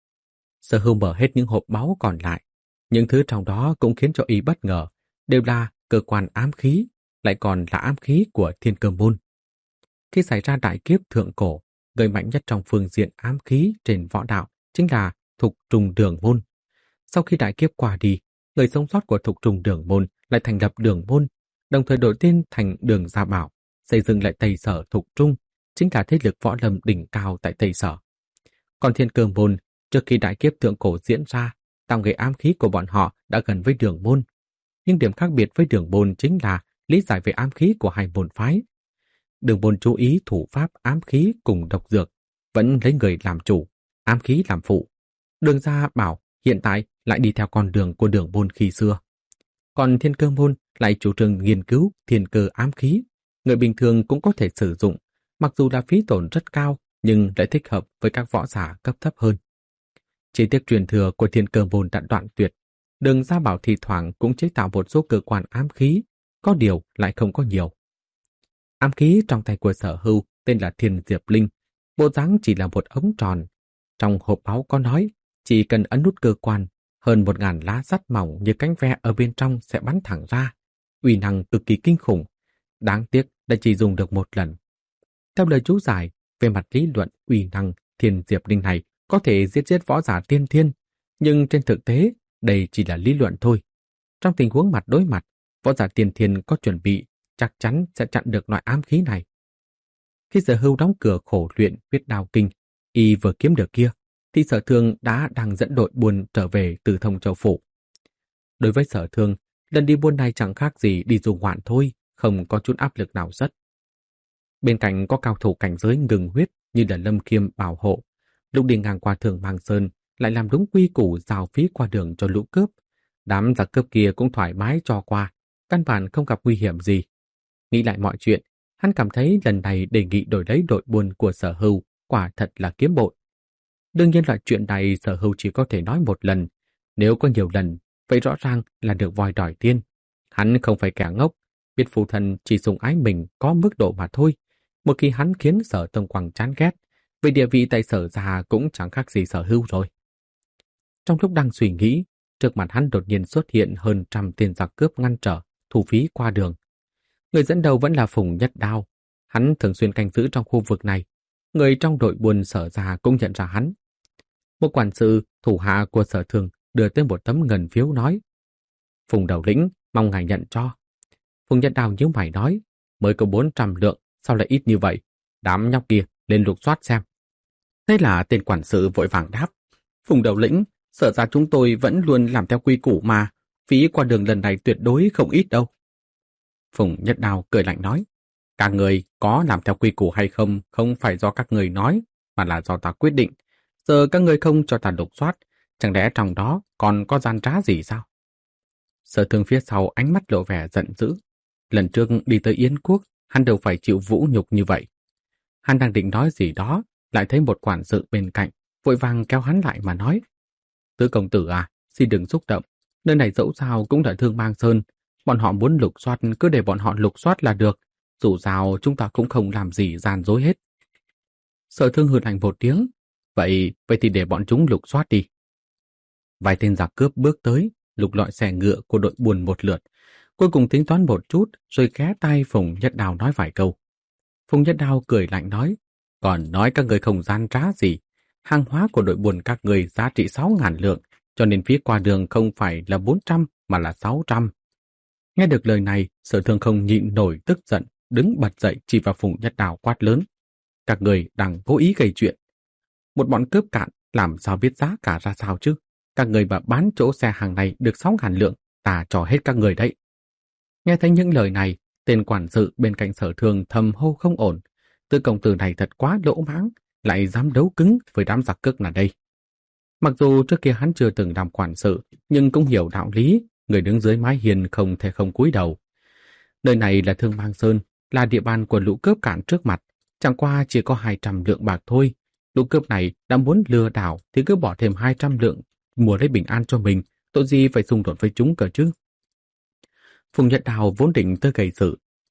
Sở Hưu mở hết những hộp báu còn lại, những thứ trong đó cũng khiến cho y bất ngờ, đều là cơ quan ám khí, lại còn là ám khí của Thiên Cơ Môn. Khi xảy ra đại kiếp thượng cổ, người mạnh nhất trong phương diện ám khí trên võ đạo chính là Thục Trùng Đường Môn. Sau khi đại kiếp qua đi, người sống sót của Thục Trùng Đường Môn lại thành lập Đường Môn, đồng thời đổi tên thành Đường Gia Bảo, xây dựng lại Tây Sở Thục Trung, chính là thế lực võ lâm đỉnh cao tại Tây Sở. Còn Thiên Cơ Môn, trước khi đại kiếp thượng cổ diễn ra, tạo nghề ám khí của bọn họ đã gần với Đường Môn. Nhưng điểm khác biệt với Đường Môn chính là lý giải về ám khí của hai môn phái. Đường Môn chú ý thủ pháp ám khí cùng độc dược, vẫn lấy người làm chủ, ám khí làm phụ. Đường Gia Bảo hiện tại lại đi theo con đường của Đường Môn khi xưa. Còn Thiên Cơ Môn lại chủ trương nghiên cứu thiên cơ ám khí, người bình thường cũng có thể sử dụng, mặc dù là phí tổn rất cao nhưng lại thích hợp với các võ giả cấp thấp hơn. Chỉ tiếc truyền thừa của Thiên Cơ Môn đã đoạn tuyệt, Đường Gia Bảo thì thoảng cũng chế tạo một số cơ quan ám khí, có điều lại không có nhiều. Ám khí trong tay của Sở Hưu tên là Thiên Diệp Linh, bộ dáng chỉ là một ống tròn. Trong hộp báu có nói, chỉ cần ấn nút cơ quan, hơn một ngàn lá sắt mỏng như cánh ve ở bên trong sẽ bắn thẳng ra, uy năng cực kỳ kinh khủng. Đáng tiếc đã chỉ dùng được một lần. Theo lời chú giải, về mặt lý luận, uy năng Thiên Diệp Linh này có thể giết chết võ giả tiên thiên, nhưng trên thực tế, đây chỉ là lý luận thôi. Trong tình huống mặt đối mặt, võ giả tiên thiên có chuẩn bị, chắc chắn sẽ chặn được loại ám khí này. Khi Sở Hưu đóng cửa khổ luyện huyết đao kinh, y vừa kiếm được kia, thì Sở Thương đã đang dẫn đội buôn trở về từ Thông Châu Phủ. Đối với Sở Thương, lần đi buôn này chẳng khác gì đi du ngoạn thôi, không có chút áp lực nào rất. Bên cạnh có cao thủ cảnh giới ngừng huyết như là Lâm Kiêm bảo hộ. Lúc đi ngang qua Thường Mang Sơn lại làm đúng quy củ giao phí qua đường cho lũ cướp. Đám giặc cướp kia cũng thoải mái cho qua, căn bản không gặp nguy hiểm gì. Nghĩ lại mọi chuyện, hắn cảm thấy lần này đề nghị đổi lấy đội buôn của Sở Hưu quả thật là kiếm bội. Đương nhiên loại chuyện này Sở Hưu chỉ có thể nói một lần, nếu có nhiều lần, vậy rõ ràng là được voi đòi tiên. Hắn không phải kẻ ngốc, biết phụ thân chỉ sủng ái mình có mức độ mà thôi. Một khi hắn khiến Sở Tông Quang chán ghét, về địa vị tại Sở gia cũng chẳng khác gì Sở Hưu rồi. Trong lúc đang suy nghĩ, trước mặt hắn đột nhiên xuất hiện hơn trăm tên giặc cướp ngăn trở, thu phí qua đường. Người dẫn đầu vẫn là Phùng Nhất Đao. Hắn thường xuyên canh giữ trong khu vực này. Người trong đội buôn Sở gia cũng nhận ra hắn. Một quản sự thủ hạ của Sở Thương đưa tới một tấm ngân phiếu nói: Phùng đầu lĩnh, mong ngài nhận cho. Phùng Nhất Đao nhíu mày nói: mới có bốn trăm lượng, sao lại ít như vậy? Đám nhóc kia lên lục soát xem. Thế là tên quản sự vội vàng đáp: Phùng đầu lĩnh, Sở ra chúng tôi vẫn luôn làm theo quy củ mà, phí qua đường lần này tuyệt đối không ít đâu. Phùng Nhất Đao cười lạnh nói: các người có làm theo quy củ hay không không phải do các người nói, mà là do ta quyết định. Giờ các người không cho ta lục soát, chẳng lẽ trong đó còn có gian trá gì sao? Sở Thương phía sau ánh mắt lộ vẻ giận dữ. Lần trước đi tới Yến Quốc, hắn đều phải chịu vũ nhục như vậy. Hắn đang định nói gì đó, lại thấy một quản sự bên cạnh, vội vàng kéo hắn lại mà nói: Tứ công tử à, xin đừng xúc động, nơi này dẫu sao cũng là Thương Mang Sơn, bọn họ muốn lục soát cứ để bọn họ lục soát là được, dù sao chúng ta cũng không làm gì gian dối hết. Sở Thương hừ lạnh một tiếng: Vậy, vậy thì để bọn chúng lục soát đi. Vài tên giặc cướp bước tới, lục lọi xe ngựa của đội buôn một lượt, cuối cùng tính toán một chút, rồi ghé tai Phùng Nhất Đao nói vài câu. Phùng Nhất Đao cười lạnh nói: còn nói các người không gian trá gì, hàng hóa của đội buôn các người giá trị sáu ngàn lượng, cho nên phí qua đường không phải là bốn trăm mà là sáu trăm. Nghe được lời này, Sở Thương không nhịn nổi tức giận, đứng bật dậy chỉ vào Phùng Nhất Đao quát lớn: các người đang cố ý gây chuyện. Một bọn cướp cạn làm sao biết giá cả ra sao chứ? Các người mà bán chỗ xe hàng này được sáu ngàn lượng, ta cho hết các người đấy. Nghe thấy những lời này, tên quản sự bên cạnh Sở Thương thầm hô không ổn. Tư công tử này thật quá lỗ mãng, lại dám đấu cứng với đám giặc cướp là đây. Mặc dù trước kia hắn chưa từng làm quản sự, nhưng cũng hiểu đạo lý, người đứng dưới mái hiên không thể không cúi đầu. Nơi này là Thương Mang Sơn, là địa bàn của lũ cướp cạn trước mặt, chẳng qua chỉ có hai trăm lượng bạc thôi. Lũ cướp này đã muốn lừa đảo thì cứ bỏ thêm hai trăm lượng, mua lấy bình an cho mình, tội gì phải xung đột với chúng cơ chứ. Phùng Nhất Đao vốn định tới gây sự,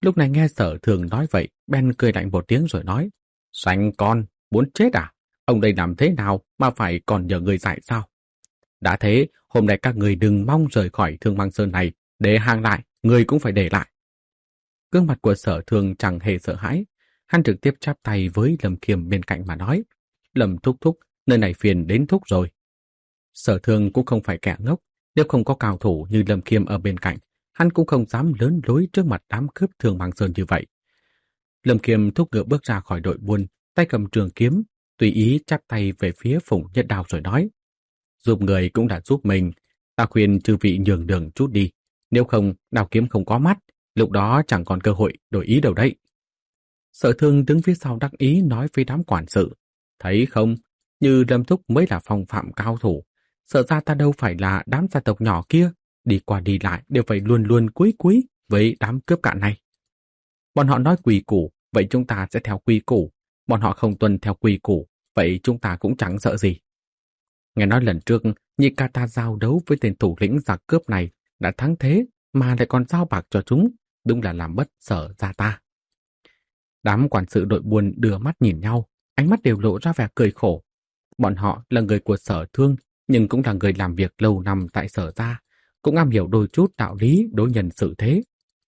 Lúc này nghe Sở Thường nói vậy, Ben cười lạnh một tiếng rồi nói, Sành con, muốn chết à? Ông đây làm thế nào mà phải còn nhờ người dạy sao? Đã thế, hôm nay các người đừng mong rời khỏi Thương Mang Sơn này, để hàng lại, người cũng phải để lại. Gương mặt của Sở Thường chẳng hề sợ hãi, hắn trực tiếp chắp tay với Lâm Khiêm bên cạnh mà nói, Lâm thúc thúc, nơi này phiền đến thúc rồi. Sở Thường cũng không phải kẻ ngốc, nếu không có cao thủ như Lâm Khiêm ở bên cạnh, hắn cũng không dám lớn lối trước mặt đám cướp Thương Mang Sơn như vậy. Lâm Khiêm thúc ngựa bước ra khỏi đội buôn, tay cầm trường kiếm, tùy ý chắp tay về phía Phùng Nhất Đao rồi nói, giúp người cũng đã giúp mình, ta khuyên chư vị nhường đường chút đi, nếu không đao kiếm không có mắt, lúc đó chẳng còn cơ hội đổi ý đâu đấy. Sở Thương đứng phía sau đắc ý nói với đám quản sự, thấy không, như Lâm thúc mới là phong phạm cao thủ, sợ ra ta đâu phải là đám gia tộc nhỏ kia, đi qua đi lại đều phải luôn luôn cúi cúi với đám cướp cạn này. Bọn họ nói quy củ, vậy chúng ta sẽ theo quy củ, bọn họ không tuân theo quy củ, vậy chúng ta cũng chẳng sợ gì. Nghe nói lần trước, Nhị Ca ta giao đấu với tên thủ lĩnh giặc cướp này đã thắng thế mà lại còn giao bạc cho chúng, đúng là làm bất Sở gia ta. Đám quản sự đội buôn đưa mắt nhìn nhau, ánh mắt đều lộ ra vẻ cười khổ. Bọn họ là người của Sở Thương, nhưng cũng là người làm việc lâu năm tại Sở gia, cũng am hiểu đôi chút đạo lý đối nhân xử thế.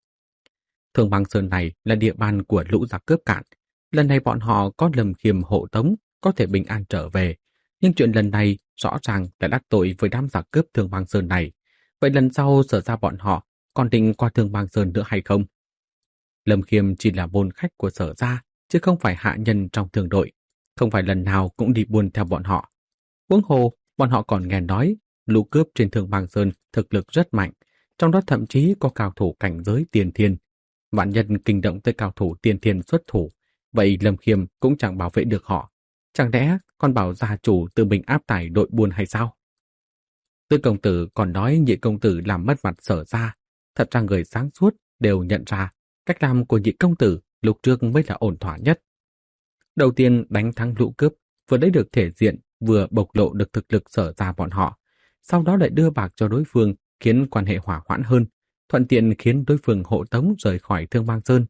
Thương Mang Sơn này là địa bàn của lũ giặc cướp cạn. Lần này bọn họ có Lâm Khiêm hộ tống, có thể bình an trở về. Nhưng chuyện lần này rõ ràng đã đắc tội với đám giặc cướp Thương Mang Sơn này. Vậy lần sau Sở ra bọn họ còn định qua Thương Mang Sơn nữa hay không? Lâm Khiêm chỉ là môn khách của Sở ra, chứ không phải hạ nhân trong thương đội. Không phải lần nào cũng đi buôn theo bọn họ. Huống hồ, bọn họ còn nghe nói lũ cướp trên Thương Mang Sơn thực lực rất mạnh. Trong đó thậm chí có cao thủ cảnh giới tiền thiên. Vạn nhân kinh động tới cao thủ tiên thiên xuất thủ, vậy Lâm Khiêm cũng chẳng bảo vệ được họ. Chẳng lẽ còn bảo gia chủ tự mình áp tải đội buôn hay sao? Tư công tử còn nói Nhị công tử làm mất mặt Sở ra. Thật ra người sáng suốt đều nhận ra cách làm của Nhị công tử lúc trước mới là ổn thỏa nhất. Đầu tiên đánh thắng lũ cướp, vừa lấy được thể diện, vừa bộc lộ được thực lực Sở ra bọn họ. Sau đó lại đưa bạc cho đối phương, khiến quan hệ hỏa hoãn hơn, thuận tiện khiến đối phương hộ tống rời khỏi Thương Mang Sơn.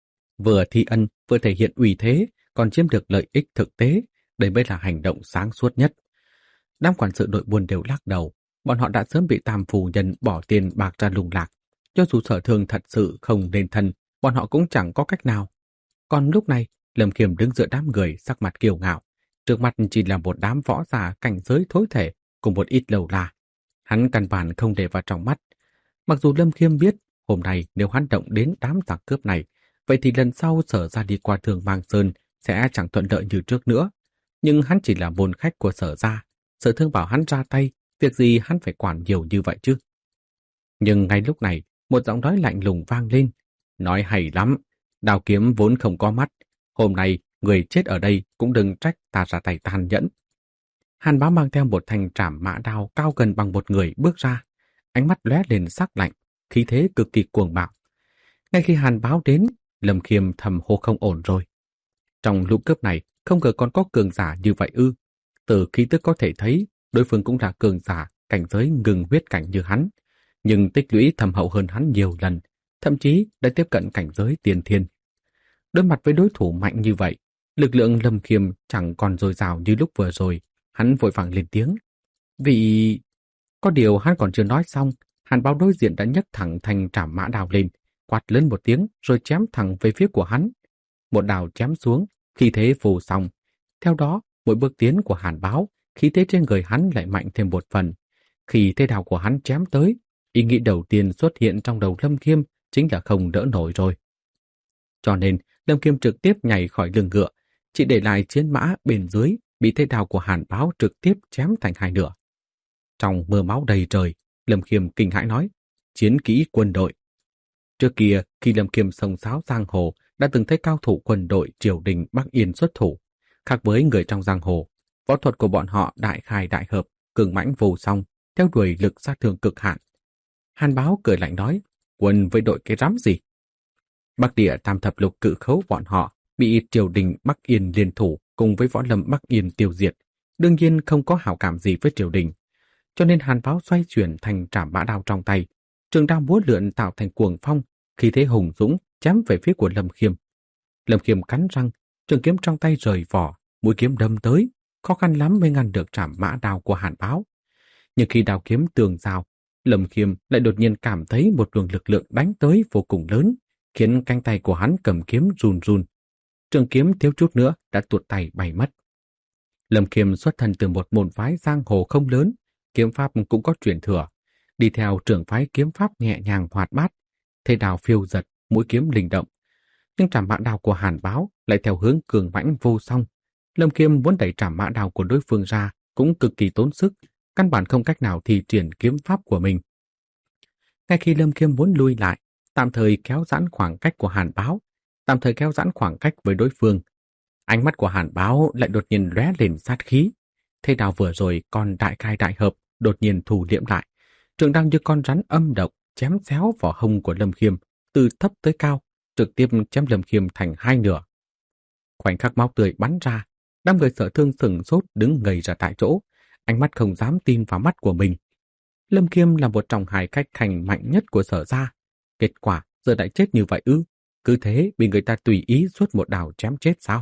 Vừa thi ân, vừa thể hiện uy thế, còn chiếm được lợi ích thực tế, đây mới là hành động sáng suốt nhất. Đám quản sự đội buôn đều lắc đầu, bọn họ đã sớm bị Tam phu nhân bỏ tiền bạc ra lung lạc. Cho dù Sở Thương thật sự không nên thân, bọn họ cũng chẳng có cách nào. Còn lúc này, Lâm Khiêm đứng giữa đám người sắc mặt kiêu ngạo, trước mặt chỉ là một đám võ giả cảnh giới thối thể cùng một ít lầu la. Hắn căn bản không để vào trong mắt. Mặc dù Lâm Khiêm biết hôm nay nếu hắn động đến đám giặc cướp này, vậy thì lần sau Sở ra đi qua Thương Mang Sơn sẽ chẳng thuận lợi như trước nữa. Nhưng hắn chỉ là môn khách của Sở ra, Sở Thương bảo hắn ra tay, việc gì hắn phải quản nhiều như vậy chứ? Nhưng ngay lúc này, một giọng nói lạnh lùng vang lên, nói hay lắm, đao kiếm vốn không có mắt, hôm nay người chết ở đây cũng đừng trách ta ra tay tàn nhẫn. Hàn Bá mang theo một thanh trảm mã đao cao gần bằng một người bước ra, ánh mắt lóe lên sắc lạnh, khí thế cực kỳ cuồng bạo. Ngay khi Hàn Báo đến, Lâm Khiêm thầm hô không ổn rồi. Trong lũ cướp này, không ngờ còn có cường giả như vậy ư? Từ khí tức có thể thấy, đối phương cũng là cường giả cảnh giới ngừng huyết cảnh như hắn, nhưng tích lũy thâm hậu hơn hắn nhiều lần, thậm chí đã tiếp cận cảnh giới tiền thiên. Đối mặt với đối thủ mạnh như vậy, lực lượng Lâm Khiêm chẳng còn dồi dào như lúc vừa rồi. Hắn vội vàng lên tiếng. Vì... Có điều hắn còn chưa nói xong, Hàn Báo đối diện đã nhấc thẳng thanh trảm mã đào lên, quát lớn một tiếng rồi chém thẳng về phía của hắn. Một đào chém xuống, khí thế phù xong. Theo đó, mỗi bước tiến của Hàn Báo, khí thế trên người hắn lại mạnh thêm một phần. Khi thế đào của hắn chém tới, ý nghĩ đầu tiên xuất hiện trong đầu Lâm Khiêm chính là không đỡ nổi rồi. Cho nên, Lâm Khiêm trực tiếp nhảy khỏi lưng ngựa, chỉ để lại chiến mã bên dưới bị thế đào của Hàn Báo trực tiếp chém thành hai nửa. Trong mưa máu đầy trời, Lâm Khiêm kinh hãi nói, chiến kỹ quân đội. Trước kia, khi Lâm Khiêm sông sáo giang hồ, đã từng thấy cao thủ quân đội triều đình Bắc Yên xuất thủ. Khác với người trong giang hồ, võ thuật của bọn họ đại khai đại hợp, cường mãnh vô song, theo đuổi lực sát thương cực hạn. Hàn Báo cười lạnh nói, quân với đội cái rắm gì? Bắc địa tam thập lục cự khấu bọn họ bị triều đình Bắc Yên liên thủ cùng với võ lâm Bắc Yên tiêu diệt, đương nhiên không có hảo cảm gì với triều đình. Cho nên Hàn Báo xoay chuyển thành trảm mã đao trong tay, trường đao múa lượn tạo thành cuồng phong, khí thế hùng dũng chém về phía của Lâm Khiêm. Lâm Khiêm cắn răng, trường kiếm trong tay rời vỏ, mũi kiếm đâm tới, khó khăn lắm mới ngăn được trảm mã đao của Hàn Báo. Nhưng khi đao kiếm tường rào, Lâm Khiêm lại đột nhiên cảm thấy một luồng lực lượng đánh tới vô cùng lớn, khiến cánh tay của hắn cầm kiếm run run. Trường kiếm thiếu chút nữa đã tuột tay bay mất. Lâm Khiêm xuất thân từ một môn phái giang hồ không lớn, kiếm pháp cũng có truyền thừa, đi theo trưởng phái kiếm pháp nhẹ nhàng hoạt bát, thế đao phiêu giật, mũi kiếm linh động. Nhưng trảm mã đao của Hàn Báo lại theo hướng cường mãnh vô song. Lâm Khiêm muốn đẩy trảm mã đao của đối phương ra cũng cực kỳ tốn sức, căn bản không cách nào thi triển kiếm pháp của mình. Ngay khi Lâm Khiêm muốn lui lại, tạm thời kéo giãn khoảng cách của Hàn Báo, tạm thời kéo giãn khoảng cách với đối phương, ánh mắt của Hàn Báo lại đột nhiên lóe lên sát khí. Thế đao vừa rồi còn đại khai đại hợp, đột nhiên thu liễm lại. Trường đao như con rắn âm độc chém xéo vào hông của Lâm Khiêm, từ thấp tới cao, trực tiếp chém Lâm Khiêm thành hai nửa. Khoảnh khắc máu tươi bắn ra, đám người Sở Thương sừng sốt đứng ngây ra tại chỗ, ánh mắt không dám tin vào mắt của mình. Lâm Khiêm là một trong hai khách khanh mạnh nhất của Sở gia, kết quả giờ lại chết như vậy ư? Cứ thế bị người ta tùy ý suốt một đao chém chết sao?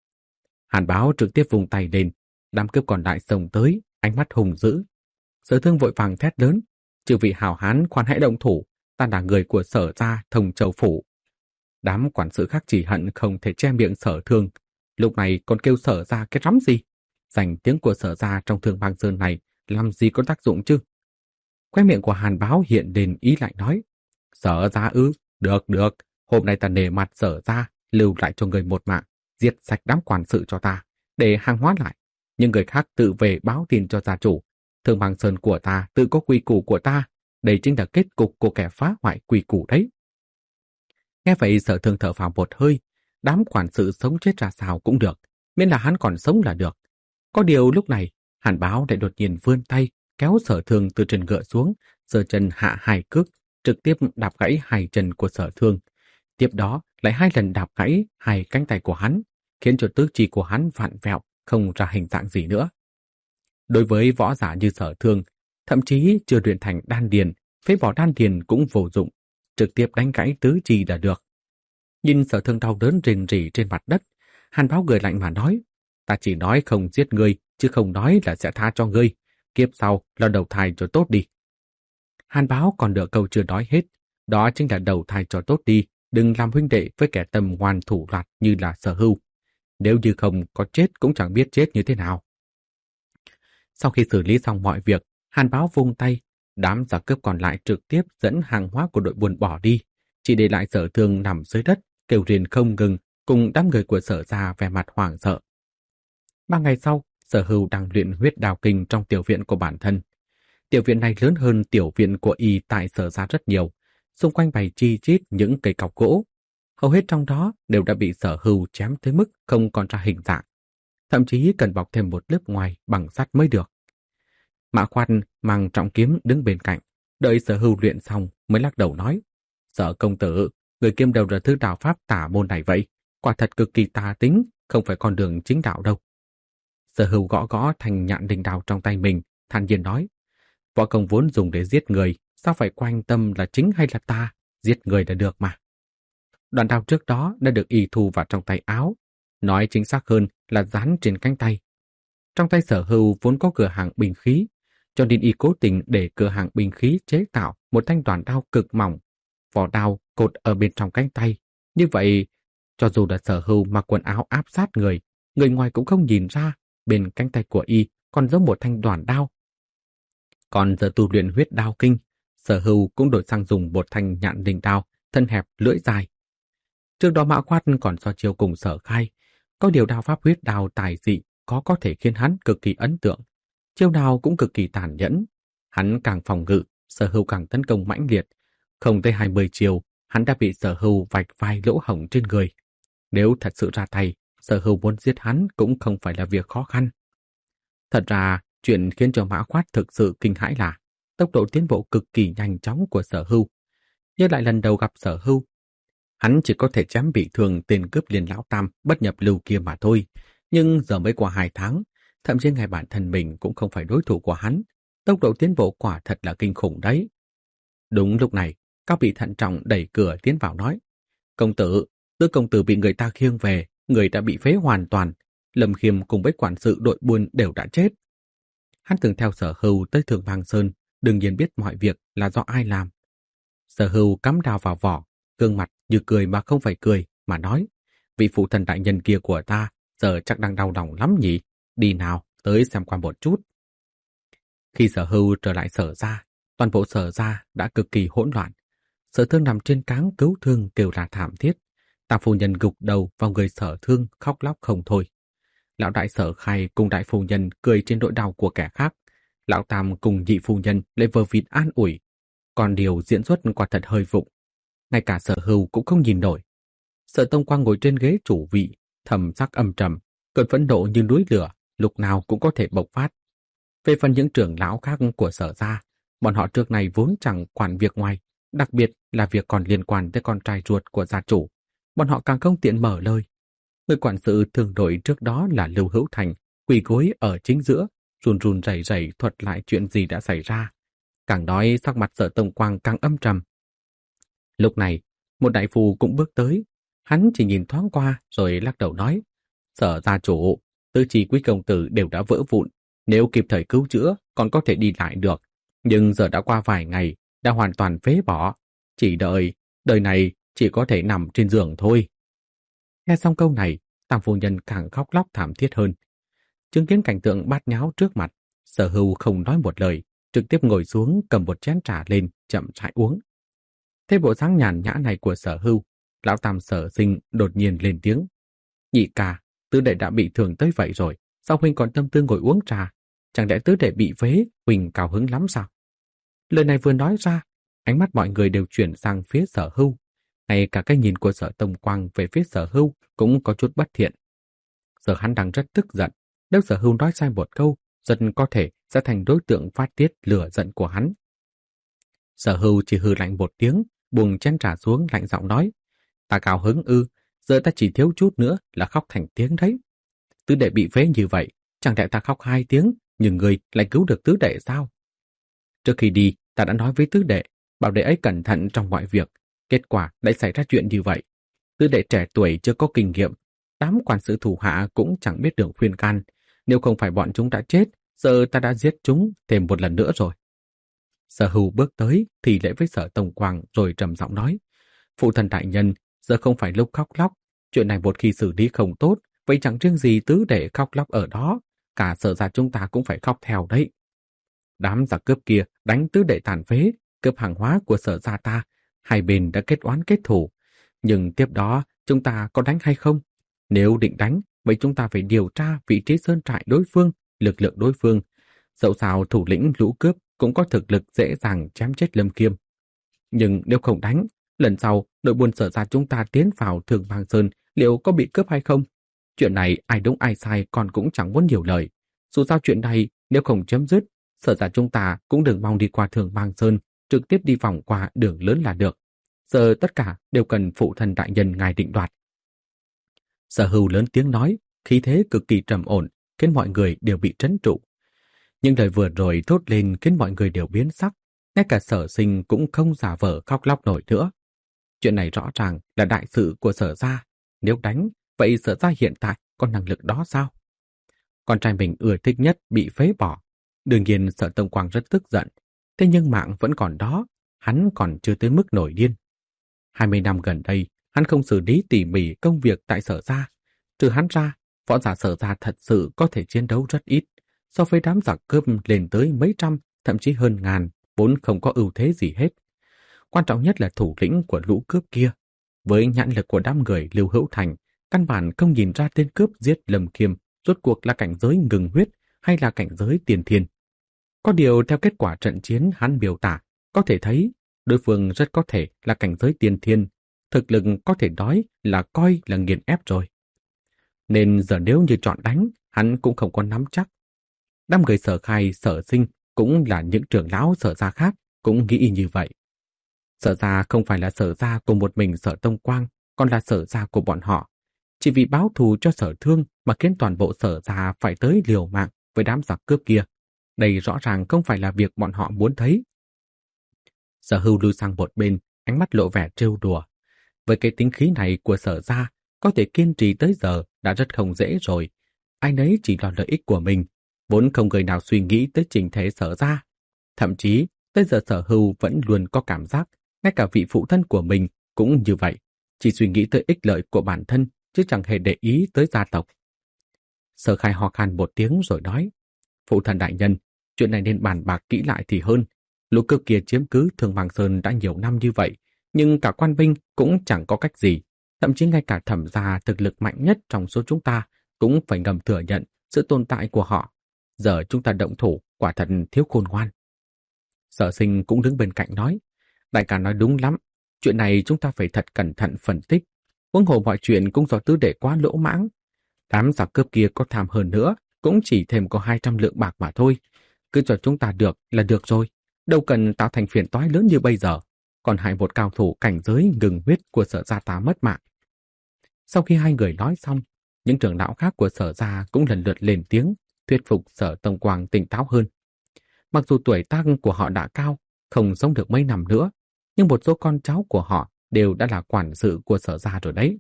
Hàn Báo trực tiếp vùng tay lên, đám cướp còn lại xông tới, ánh mắt hùng dữ. Sở Thương vội vàng thét lớn, chư vị hào hán khoan hãy động thủ, ta là người của Sở gia Thông Châu phủ. Đám quản sự khác chỉ hận không thể che miệng Sở Thương, lúc này còn kêu Sở gia cái rắm gì? Danh tiếng của Sở gia trong Thương Bang Sơn này làm gì có tác dụng chứ? Khóe miệng của Hàn Báo hiện lên ý lại nói, Sở gia ư? Được được, hôm nay ta nể mặt Sở gia, lưu lại cho người một mạng, diệt sạch đám quản sự cho ta, để hàng hóa lại. Nhưng người khác tự về báo tin cho gia chủ. Thương Bang Sơn của ta tự có quy củ của ta, đây chính là kết cục của kẻ phá hoại quy củ đấy. Nghe vậy Sở Thương thở phào một hơi, đám quản sự sống chết ra sao cũng được, miễn là hắn còn sống là được. Có điều lúc này, Hàn Báo lại đột nhiên vươn tay, kéo Sở Thương từ trên ngựa xuống, giơ chân hạ hai cước, trực tiếp đạp gãy hai chân của Sở Thương. Tiếp đó lại hai lần đạp gãy hai cánh tay của hắn, khiến cho tứ chi của hắn vặn vẹo, không ra hình dạng gì nữa. Đối với võ giả như Sở Thương, thậm chí chưa luyện thành đan điền, phế bỏ đan điền cũng vô dụng, trực tiếp đánh gãy tứ chi là được. Nhìn Sở Thương đau đớn rền rỉ trên mặt đất, Hàn Báo cười lạnh mà nói, ta chỉ nói không giết ngươi, chứ không nói là sẽ tha cho ngươi, kiếp sau là đầu thai cho tốt đi. Hàn Báo còn được câu chưa nói hết, đó chính là đầu thai cho tốt đi, đừng làm huynh đệ với kẻ tầm ngoan thủ loạt như là Sở Hưu. Nếu như không có chết cũng chẳng biết chết như thế nào. Sau khi xử lý xong mọi việc, Hàn Báo vung tay, đám giặc cướp còn lại trực tiếp dẫn hàng hóa của đội buôn bỏ đi, chỉ để lại Sở Thương nằm dưới đất, kêu rên không ngừng, cùng đám người của Sở gia vẻ mặt hoảng sợ. Ba ngày sau, Sở Hưu đang luyện huyết đao kinh trong tiểu viện của bản thân. Tiểu viện này lớn hơn tiểu viện của y tại Sở gia rất nhiều, xung quanh bày chi chít những cây cọc gỗ. Hầu hết trong đó đều đã bị Sở Hưu chém tới mức không còn ra hình dạng, thậm chí cần bọc thêm một lớp ngoài bằng sắt mới được. Mã Khoan mang trọng kiếm đứng bên cạnh, đợi Sở Hưu luyện xong mới lắc đầu nói, Sở công tử, người kiêm đầu là thứ đạo pháp tả môn này vậy, quả thật cực kỳ tà tính, không phải con đường chính đạo đâu. Sở Hưu gõ gõ thành nhạn đình đao trong tay mình, thản nhiên nói, võ công vốn dùng để giết người, sao phải quan tâm là chính hay là ta, giết người là được mà. Đoạn đao trước đó đã được y thu vào trong tay áo, nói chính xác hơn là dán trên cánh tay. Trong tay Sở Hưu vốn có cửa hàng binh khí, cho nên y cố tình để cửa hàng binh khí chế tạo một thanh đoạn đao cực mỏng, vỏ đao cột ở bên trong cánh tay. Như vậy, cho dù là Sở Hưu mặc quần áo áp sát người, người ngoài cũng không nhìn ra bên cánh tay của y còn giống một thanh đoạn đao. Còn giờ tu luyện huyết đao kinh, Sở Hưu cũng đổi sang dùng một thanh nhạn đình đao, thân hẹp lưỡi dài. Trước đó Mã Quát còn so chiêu cùng Sở Khai, có điều đao pháp huyết đao tài dị có có thể khiến hắn cực kỳ ấn tượng. Chiêu đao cũng cực kỳ tàn nhẫn, hắn càng phòng ngự, Sở Hưu càng tấn công mãnh liệt. Không tới hai mươi chiều, hắn đã bị Sở Hưu vạch vài lỗ hổng trên người. Nếu thật sự ra tay, Sở Hưu muốn giết hắn cũng không phải là việc khó khăn. Thật ra, chuyện khiến cho Mã Quát thực sự kinh hãi là tốc độ tiến bộ cực kỳ nhanh chóng của Sở Hưu. Nhớ lại lần đầu gặp Sở Hưu, hắn chỉ có thể chém bị thương tên cướp Liên Lão Tam bất nhập lưu kia mà thôi. Nhưng giờ mới qua hai tháng, thậm chí ngay bản thân mình cũng không phải đối thủ của hắn. Tốc độ tiến bộ quả thật là kinh khủng đấy. Đúng lúc này, Cao Bị thận trọng đẩy cửa tiến vào nói, Công tử, Tứ công tử bị người ta khiêng về, người đã bị phế hoàn toàn. Lâm Khiêm cùng với quản sự đội buôn đều đã chết. Hắn từng theo Sở Hưu tới Thường Bang Sơn, đương nhiên biết mọi việc là do ai làm. Sở Hưu cắm đao vào vỏ, gương mặt như cười mà không phải cười, mà nói, vị phụ thần đại nhân kia của ta giờ chắc đang đau lòng lắm nhỉ, đi nào, tới xem qua một chút. Khi Sở Hưu trở lại Sở gia, toàn bộ Sở gia đã cực kỳ hỗn loạn. Sở Thương nằm trên cáng cứu thương kêu là thảm thiết. Tam phu nhân gục đầu vào người Sở Thương khóc lóc không thôi. Lão đại Sở Khai cùng đại phu nhân cười trên nỗi đau của kẻ khác. Lão Tam cùng nhị phu nhân lại vờ vịt an ủi. Còn điều diễn xuất quả thật hơi vụng. Ngay cả Sở Hưu cũng không nhìn nổi. Sở Tông Quang ngồi trên ghế chủ vị, thầm sắc âm trầm, cơn phẫn nộ như núi lửa, lúc nào cũng có thể bộc phát. Về phần những trưởng lão khác của Sở gia, bọn họ trước này vốn chẳng quản việc ngoài, đặc biệt là việc còn liên quan tới con trai ruột của gia chủ. Bọn họ càng không tiện mở lời. Người quản sự thường đội trước đó là Lưu Hữu Thành, quỳ gối ở chính giữa, run run rẩy rẩy thuật lại chuyện gì đã xảy ra. Càng nói sắc mặt Sở Tông Quang càng âm trầm. Lúc này, một đại phu cũng bước tới. Hắn chỉ nhìn thoáng qua rồi lắc đầu nói, Sở gia chủ, tứ chi quý công tử đều đã vỡ vụn. Nếu kịp thời cứu chữa, còn có thể đi lại được. Nhưng giờ đã qua vài ngày, đã hoàn toàn phế bỏ. Chỉ đợi, đời này chỉ có thể nằm trên giường thôi. Nghe xong câu này, Tam phu nhân càng khóc lóc thảm thiết hơn. Chứng kiến cảnh tượng bát nháo trước mặt, Sở Hưu không nói một lời, trực tiếp ngồi xuống cầm một chén trà lên, chậm rãi uống. Thế bộ dáng nhàn nhã này của Sở Hưu, lão Tam Sở Sinh đột nhiên lên tiếng. Nhị ca, tứ đệ đã bị thương tới vậy rồi, sao huynh còn tâm tư ngồi uống trà? Chẳng lẽ tứ đệ bị phế, huynh cao hứng lắm sao? Lời này vừa nói ra, ánh mắt mọi người đều chuyển sang phía Sở Hưu. Ngay cả cái nhìn của Sở Tông Quang về phía Sở Hưu cũng có chút bất thiện. Giờ hắn đang rất tức giận, nếu Sở Hưu nói sai một câu, rất có thể sẽ thành đối tượng phát tiết lửa giận của hắn. Sở Hưu chỉ hừ lạnh một tiếng, buông chén trà xuống lạnh giọng nói, ta cao hứng ư, giờ ta chỉ thiếu chút nữa là khóc thành tiếng đấy. Tứ đệ bị phế như vậy, chẳng lẽ ta khóc hai tiếng, nhưng người lại cứu được tứ đệ sao? Trước khi đi, ta đã nói với tứ đệ, bảo đệ ấy cẩn thận trong mọi việc. Kết quả lại xảy ra chuyện như vậy. Tứ đệ trẻ tuổi chưa có kinh nghiệm, đám quản sự thủ hạ cũng chẳng biết đường khuyên can. Nếu không phải bọn chúng đã chết, giờ ta đã giết chúng thêm một lần nữa rồi. Sở Hưu bước tới, thì lễ với Sở Tông Quang rồi trầm giọng nói, phụ thần đại nhân, giờ không phải lúc khóc lóc. Chuyện này một khi xử lý không tốt, vậy chẳng riêng gì tứ đệ khóc lóc ở đó, cả Sở gia chúng ta cũng phải khóc theo đấy. Đám giặc cướp kia đánh tứ đệ tàn phế, cướp hàng hóa của Sở gia ta, hai bên đã kết oán kết thù. Nhưng tiếp đó chúng ta có đánh hay không? Nếu định đánh, vậy chúng ta phải điều tra vị trí sơn trại đối phương, lực lượng đối phương. Dẫu sao thủ lĩnh lũ cướp cũng có thực lực dễ dàng chém chết Lâm Khiêm. Nhưng nếu không đánh, lần sau đội buôn Sở gia chúng ta tiến vào Thường Bang Sơn liệu có bị cướp hay không? Chuyện này ai đúng ai sai còn cũng chẳng muốn nhiều lời. Dù sao chuyện này nếu không chấm dứt, Sở gia chúng ta cũng đừng mong đi qua Thường Bang Sơn, trực tiếp đi vòng qua đường lớn là được. Giờ tất cả đều cần phụ thần đại nhân ngài định đoạt. Sở Hưu lớn tiếng nói, khí thế cực kỳ trầm ổn, khiến mọi người đều bị trấn trụ. Nhưng lời vừa rồi thốt lên khiến mọi người đều biến sắc, ngay cả Sở Sinh cũng không giả vờ khóc lóc nổi nữa. Chuyện này rõ ràng là đại sự của Sở gia, nếu đánh, vậy Sở gia hiện tại có năng lực đó sao? Con trai mình ưa thích nhất bị phế bỏ, đương nhiên Sở Tông Quang rất tức giận, thế nhưng mạng vẫn còn đó, hắn còn chưa tới mức nổi điên. Hai mươi năm gần đây, hắn không xử lý tỉ mỉ công việc tại Sở gia. Trừ hắn ra, võ giả Sở gia thật sự có thể chiến đấu rất ít, so với đám giặc cướp lên tới mấy trăm, thậm chí hơn ngàn, vốn không có ưu thế gì hết. Quan trọng nhất là thủ lĩnh của lũ cướp kia. Với nhãn lực của đám người Lưu Hữu Thành, căn bản không nhìn ra tên cướp giết Lâm Khiêm rốt cuộc là cảnh giới ngừng huyết hay là cảnh giới tiền thiên. Có điều theo kết quả trận chiến hắn biểu tả, có thể thấy đối phương rất có thể là cảnh giới tiền thiên, thực lực có thể nói là coi là nghiền ép rồi. Nên giờ nếu như chọn đánh, hắn cũng không có nắm chắc. Đám người Sở Khai, Sở Sinh cũng là những trưởng lão Sở gia khác, cũng nghĩ như vậy. Sở gia không phải là Sở gia của một mình Sở Tông Quang, còn là Sở gia của bọn họ. Chỉ vì báo thù cho Sở Thương mà khiến toàn bộ Sở gia phải tới liều mạng với đám giặc cướp kia. Đây rõ ràng không phải là việc bọn họ muốn thấy. Sở Hưu lui sang một bên, ánh mắt lộ vẻ trêu đùa. Với cái tính khí này của Sở gia, có thể kiên trì tới giờ đã rất không dễ rồi. Ai nấy chỉ lo lợi ích của mình, vốn không người nào suy nghĩ tới trình thể Sở gia. Thậm chí, tới giờ Sở Hưu vẫn luôn có cảm giác, ngay cả vị phụ thân của mình cũng như vậy, chỉ suy nghĩ tới ích lợi của bản thân, chứ chẳng hề để ý tới gia tộc. Sở Khai ho khan một tiếng rồi nói, phụ thân đại nhân, chuyện này nên bàn bạc kỹ lại thì hơn. Lũ cướp kia chiếm cứ Thương Mang Sơn đã nhiều năm như vậy, nhưng cả quan binh cũng chẳng có cách gì. Thậm chí ngay cả Thẩm gia thực lực mạnh nhất trong số chúng ta cũng phải ngầm thừa nhận sự tồn tại của họ. Giờ chúng ta động thủ, quả thật thiếu khôn ngoan. Sở Sinh cũng đứng bên cạnh nói, đại ca nói đúng lắm, chuyện này chúng ta phải thật cẩn thận phân tích. Huống hồ mọi chuyện cũng do tứ đệ quá lỗ mãng. Đám giặc cướp kia có tham hơn nữa, cũng chỉ thêm có hai trăm lượng bạc mà thôi. Cứ cho chúng ta được là được rồi, đâu cần tạo thành phiền toái lớn như bây giờ, còn hại một cao thủ cảnh giới ngừng huyết của Sở gia ta mất mạng. Sau khi hai người nói xong, những trưởng lão khác của Sở gia cũng lần lượt lên tiếng, thuyết phục Sở Tông Quang tỉnh táo hơn. Mặc dù tuổi tác của họ đã cao, không sống được mấy năm nữa, nhưng một số con cháu của họ đều đã là quản sự của Sở gia rồi đấy.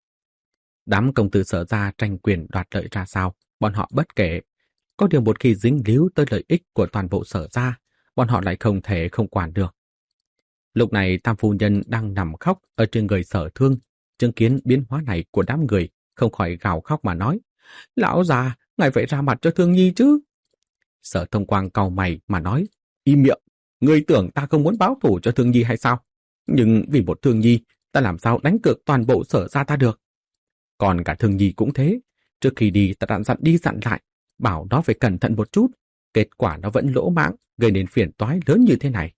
Đám công tử Sở gia tranh quyền đoạt lợi ra sao, bọn họ bất kể. Có điều một khi dính líu tới lợi ích của toàn bộ Sở gia, bọn họ lại không thể không quản được. Lúc này Tam phu nhân đang nằm khóc ở trên người Sở Thương, chứng kiến biến hóa này của đám người, không khỏi gào khóc mà nói, lão già, ngài phải ra mặt cho Thương Nhi chứ. Sở Thông Quang cau mày mà nói, im miệng, ngươi tưởng ta không muốn báo thù cho Thương Nhi hay sao? Nhưng vì một Thương Nhi, ta làm sao đánh cược toàn bộ Sở gia ta được? Còn cả Thương Nhi cũng thế, trước khi đi ta đã dặn đi dặn lại, bảo nó phải cẩn thận một chút, kết quả nó vẫn lỗ mãng, gây nên phiền toái lớn như thế này.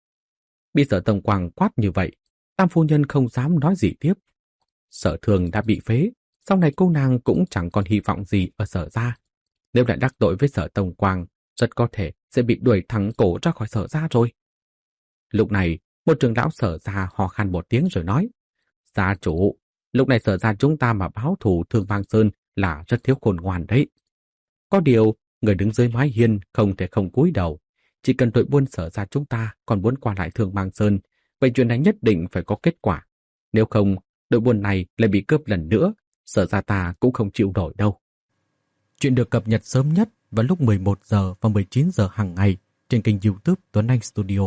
Bị Sở Thông Quang quát như vậy, Tam phu nhân không dám nói gì tiếp. Sở Thường đã bị phế, sau này cô nàng cũng chẳng còn hy vọng gì ở Sở gia. Nếu lại đắc tội với Sở Thông Quang, rất có thể sẽ bị đuổi thẳng cổ ra khỏi Sở gia rồi. Lúc này, một trưởng lão Sở gia hò khan một tiếng rồi nói, gia chủ, lúc này Sở gia chúng ta mà báo thù Thương Mang Sơn là rất thiếu khôn ngoan đấy. Có điều, người đứng dưới mái hiên không thể không cúi đầu. Chỉ cần đội buôn Sở gia chúng ta còn muốn qua lại Thương Mang Sơn, vậy chuyện này nhất định phải có kết quả. Nếu không, đội buôn này lại bị cướp lần nữa, Sở gia ta cũng không chịu nổi đâu. Chuyện được cập nhật sớm nhất vào lúc mười một giờ và mười chín giờ hàng ngày trên kênh YouTube Tuấn Anh Studio.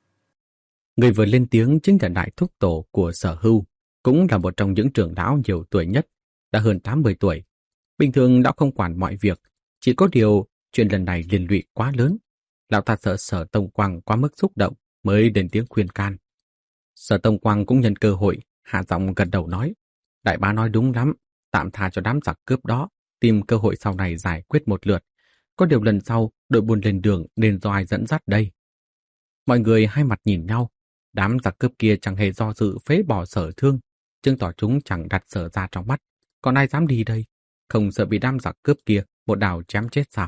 Người vừa lên tiếng chính là đại thúc tổ của Sở Hưu, cũng là một trong những trưởng lão nhiều tuổi nhất, đã hơn tám mươi tuổi. Bình thường đã không quản mọi việc, chỉ có điều chuyện lần này liên lụy quá lớn. Lão ta sợ Sở Tông Quang quá mức xúc động mới đến tiếng khuyên can. Sở Tông Quang cũng nhân cơ hội hạ giọng gật đầu nói, đại bá nói đúng lắm, tạm tha cho đám giặc cướp đó, tìm cơ hội sau này giải quyết một lượt. Có điều lần sau đội buôn lên đường nên do ai dẫn dắt đây? Mọi người hai mặt nhìn nhau, đám giặc cướp kia chẳng hề do dự phế bỏ Sở Thương, chứng tỏ chúng chẳng đặt Sở ra trong mắt. Còn ai dám đi đây? Không sợ bị đám giặc cướp kia một đào chém chết sao?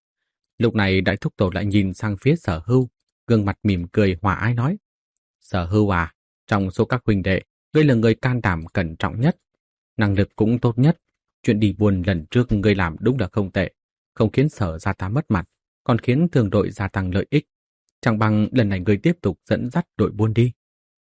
Lúc này đại thúc tổ lại nhìn sang phía Sở Hưu, gương mặt mỉm cười hòa ái nói, Sở Hưu à, trong số các huynh đệ, ngươi là người can đảm cẩn trọng nhất, năng lực cũng tốt nhất. Chuyện đi buôn lần trước ngươi làm đúng là không tệ, không khiến Sở gia ta mất mặt, còn khiến thường đội gia tăng lợi ích. Chẳng bằng lần này ngươi tiếp tục dẫn dắt đội buôn đi.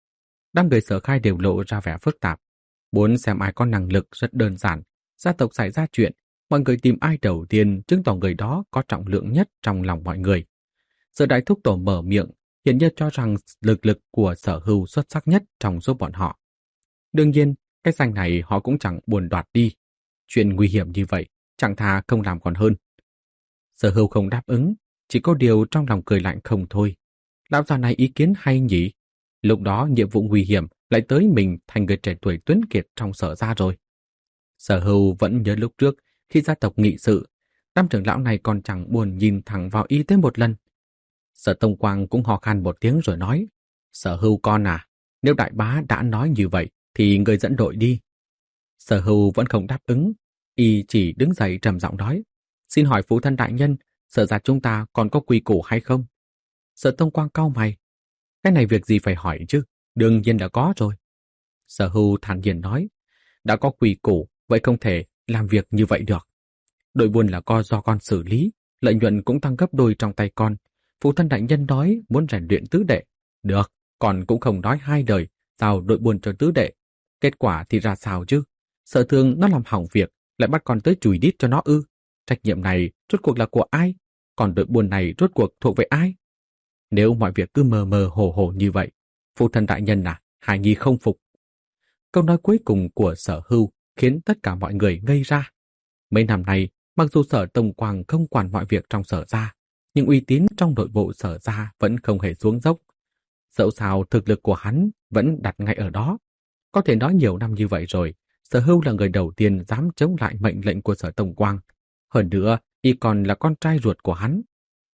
Đám người Sở Khai đều lộ ra vẻ phức tạp, muốn xem ai có năng lực rất đơn giản. Gia tộc xảy ra chuyện, mọi người tìm ai đầu tiên chứng tỏ người đó có trọng lượng nhất trong lòng mọi người. Giờ đại thúc tổ mở miệng, hiển nhiên cho rằng lực lực của Sở Hưu xuất sắc nhất trong số bọn họ. Đương nhiên, cái danh này họ cũng chẳng buồn đoạt đi. Chuyện nguy hiểm như vậy, chẳng thà không làm còn hơn. Sở Hưu không đáp ứng, chỉ có điều trong lòng cười lạnh không thôi. Lão già này ý kiến hay nhỉ? Lúc đó nhiệm vụ nguy hiểm lại tới mình thành người trẻ tuổi tuấn kiệt trong Sở gia rồi. Sở Hưu vẫn nhớ lúc trước khi gia tộc nghị sự, đám trưởng lão này còn chẳng buồn nhìn thẳng vào y tới một lần. Sở Tông Quang cũng hò khan một tiếng rồi nói, Sở Hưu con à, nếu đại bá đã nói như vậy thì người dẫn đội đi. Sở Hưu vẫn không đáp ứng, y chỉ đứng dậy trầm giọng nói, xin hỏi phụ thân đại nhân, Sở gia chúng ta còn có quy củ hay không? Sở Tông Quang cau mày, cái này việc gì phải hỏi chứ, đương nhiên đã có rồi. Sở Hưu thản nhiên nói, đã có quy củ, vậy không thể làm việc như vậy được. Đội buôn là co do con xử lý, lợi nhuận cũng tăng gấp đôi trong tay con. Phụ thân đại nhân nói muốn rèn luyện tứ đệ. Được, con cũng không nói hai lời, giao đội buôn cho tứ đệ. Kết quả thì ra sao chứ? Sở Thương nó làm hỏng việc, lại bắt con tới chùi đít cho nó ư? Trách nhiệm này rốt cuộc là của ai? Còn đội buôn này rốt cuộc thuộc về ai? Nếu mọi việc cứ mờ mờ hồ hồ như vậy, phụ thân đại nhân à, Hải Nhi không phục. Câu nói cuối cùng của Sở Hưu khiến tất cả mọi người ngây ra. Mấy năm nay, mặc dù Sở Tông Quang không quản mọi việc trong Sở gia, nhưng uy tín trong nội bộ Sở gia vẫn không hề xuống dốc. Dẫu sao thực lực của hắn vẫn đặt ngay ở đó. Có thể nói nhiều năm như vậy rồi, Sở Hưu là người đầu tiên dám chống lại mệnh lệnh của Sở Tông Quang. Hơn nữa, y còn là con trai ruột của hắn.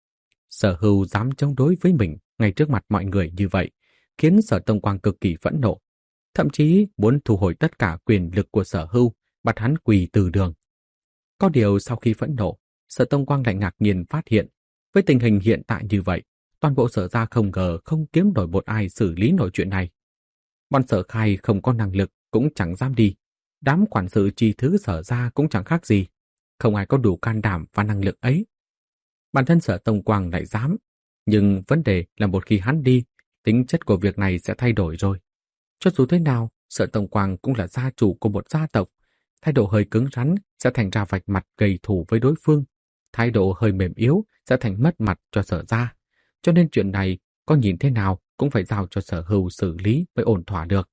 Sở Hưu dám chống đối với mình ngay trước mặt mọi người như vậy, khiến Sở Tông Quang cực kỳ phẫn nộ. Thậm chí muốn thu hồi tất cả quyền lực của Sở Hưu, bắt hắn quỳ từ đường. Có điều sau khi phẫn nộ, Sở Tông Quang lại ngạc nhiên phát hiện, với tình hình hiện tại như vậy, toàn bộ Sở gia không ngờ không kiếm nổi một ai xử lý nổi chuyện này. Bọn Sở Khai không có năng lực cũng chẳng dám đi, đám quản sự chi thứ Sở gia cũng chẳng khác gì, không ai có đủ can đảm và năng lực ấy. Bản thân Sở Tông Quang lại dám, nhưng vấn đề là một khi hắn đi, tính chất của việc này sẽ thay đổi rồi. Cho dù thế nào, Sở Tông Quang cũng là gia chủ của một gia tộc, thái độ hơi cứng rắn sẽ thành ra vạch mặt gây thù với đối phương, thái độ hơi mềm yếu sẽ thành mất mặt cho Sở gia. Cho nên chuyện này có nhìn thế nào cũng phải giao cho Sở Hưu xử lý mới ổn thỏa được.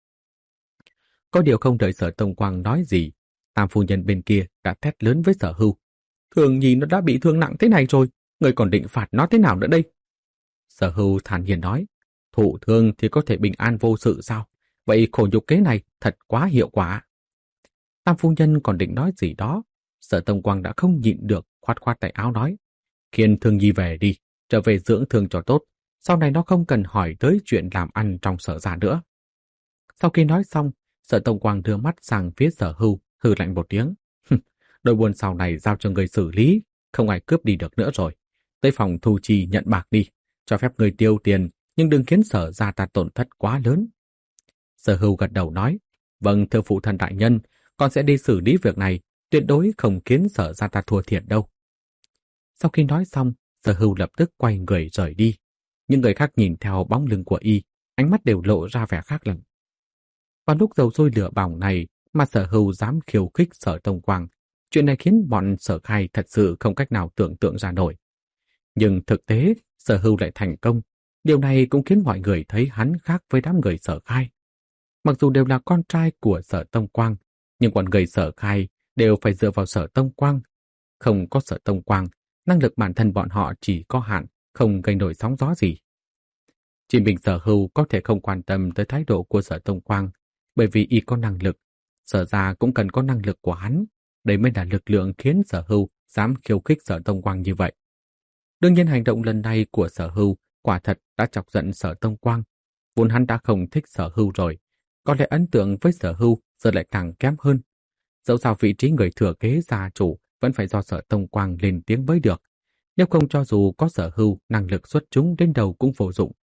Có điều không đợi Sở Tông Quang nói gì, Tam phu nhân bên kia đã thét lớn với Sở Hưu. Thường Nhi nó đã bị thương nặng thế này rồi, người còn định phạt nó thế nào nữa đây? Sở Hưu thản nhiên nói, thụ thương thì có thể bình an vô sự sao? Vậy khổ nhục kế này thật quá hiệu quả. Tam phu nhân còn định nói gì đó, Sở Tông Quang đã không nhịn được, khoát khoát tay áo nói, khiêng Thương Nhi về đi, trở về dưỡng thương cho tốt, sau này nó không cần hỏi tới chuyện làm ăn trong Sở gia nữa. Sau khi nói xong, Sở Tông Quang đưa mắt sang phía Sở Hưu, hừ lạnh một tiếng. Đội buôn sau này giao cho người xử lý, không ai cướp đi được nữa rồi. Tới phòng thu chi nhận bạc đi, cho phép người tiêu tiền, nhưng đừng khiến Sở gia ta tổn thất quá lớn. Sở Hưu gật đầu nói, vâng thưa phụ thân đại nhân, con sẽ đi xử lý việc này, tuyệt đối không khiến Sở gia ta thua thiệt đâu. Sau khi nói xong, Sở Hưu lập tức quay người rời đi. Những người khác nhìn theo bóng lưng của y, ánh mắt đều lộ ra vẻ khác lạ. Vào lúc dầu sôi lửa bỏng này mà Sở Hưu dám khiêu khích Sở Tông Quang, chuyện này khiến bọn Sở Khai thật sự không cách nào tưởng tượng ra nổi. Nhưng thực tế, Sở Hưu lại thành công. Điều này cũng khiến mọi người thấy hắn khác với đám người Sở Khai. Mặc dù đều là con trai của Sở Tông Quang, nhưng bọn người Sở Khai đều phải dựa vào Sở Tông Quang. Không có Sở Tông Quang, năng lực bản thân bọn họ chỉ có hạn, không gây nổi sóng gió gì. Chỉ mình Sở Hưu có thể không quan tâm tới thái độ của Sở Tông Quang, bởi vì y có năng lực, Sở gia cũng cần có năng lực của hắn. Đây mới là lực lượng khiến Sở Hưu dám khiêu khích Sở Tông Quang như vậy. Đương nhiên hành động lần này của Sở Hưu quả thật đã chọc giận Sở Tông Quang. Vốn hắn đã không thích Sở Hưu rồi, có lẽ ấn tượng với Sở Hưu giờ lại càng kém hơn. Dẫu sao vị trí người thừa kế gia chủ vẫn phải do Sở Tông Quang lên tiếng mới được. Nếu không cho dù có Sở Hưu năng lực xuất chúng đến đầu cũng vô dụng.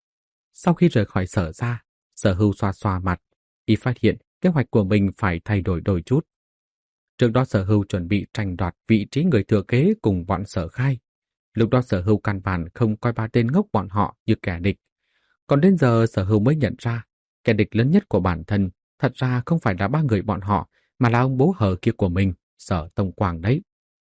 Sau khi rời khỏi Sở gia, Sở Hưu xoa xoa mặt, y phát hiện kế hoạch của mình phải thay đổi đôi chút. Trước đó Sở Hưu chuẩn bị tranh đoạt vị trí người thừa kế cùng bọn Sở Khai. Lúc đó Sở Hưu căn bản không coi ba tên ngốc bọn họ như kẻ địch. Còn đến giờ Sở Hưu mới nhận ra, kẻ địch lớn nhất của bản thân thật ra không phải là ba người bọn họ, mà là ông bố hờ kia của mình, Sở Tông Quang đấy.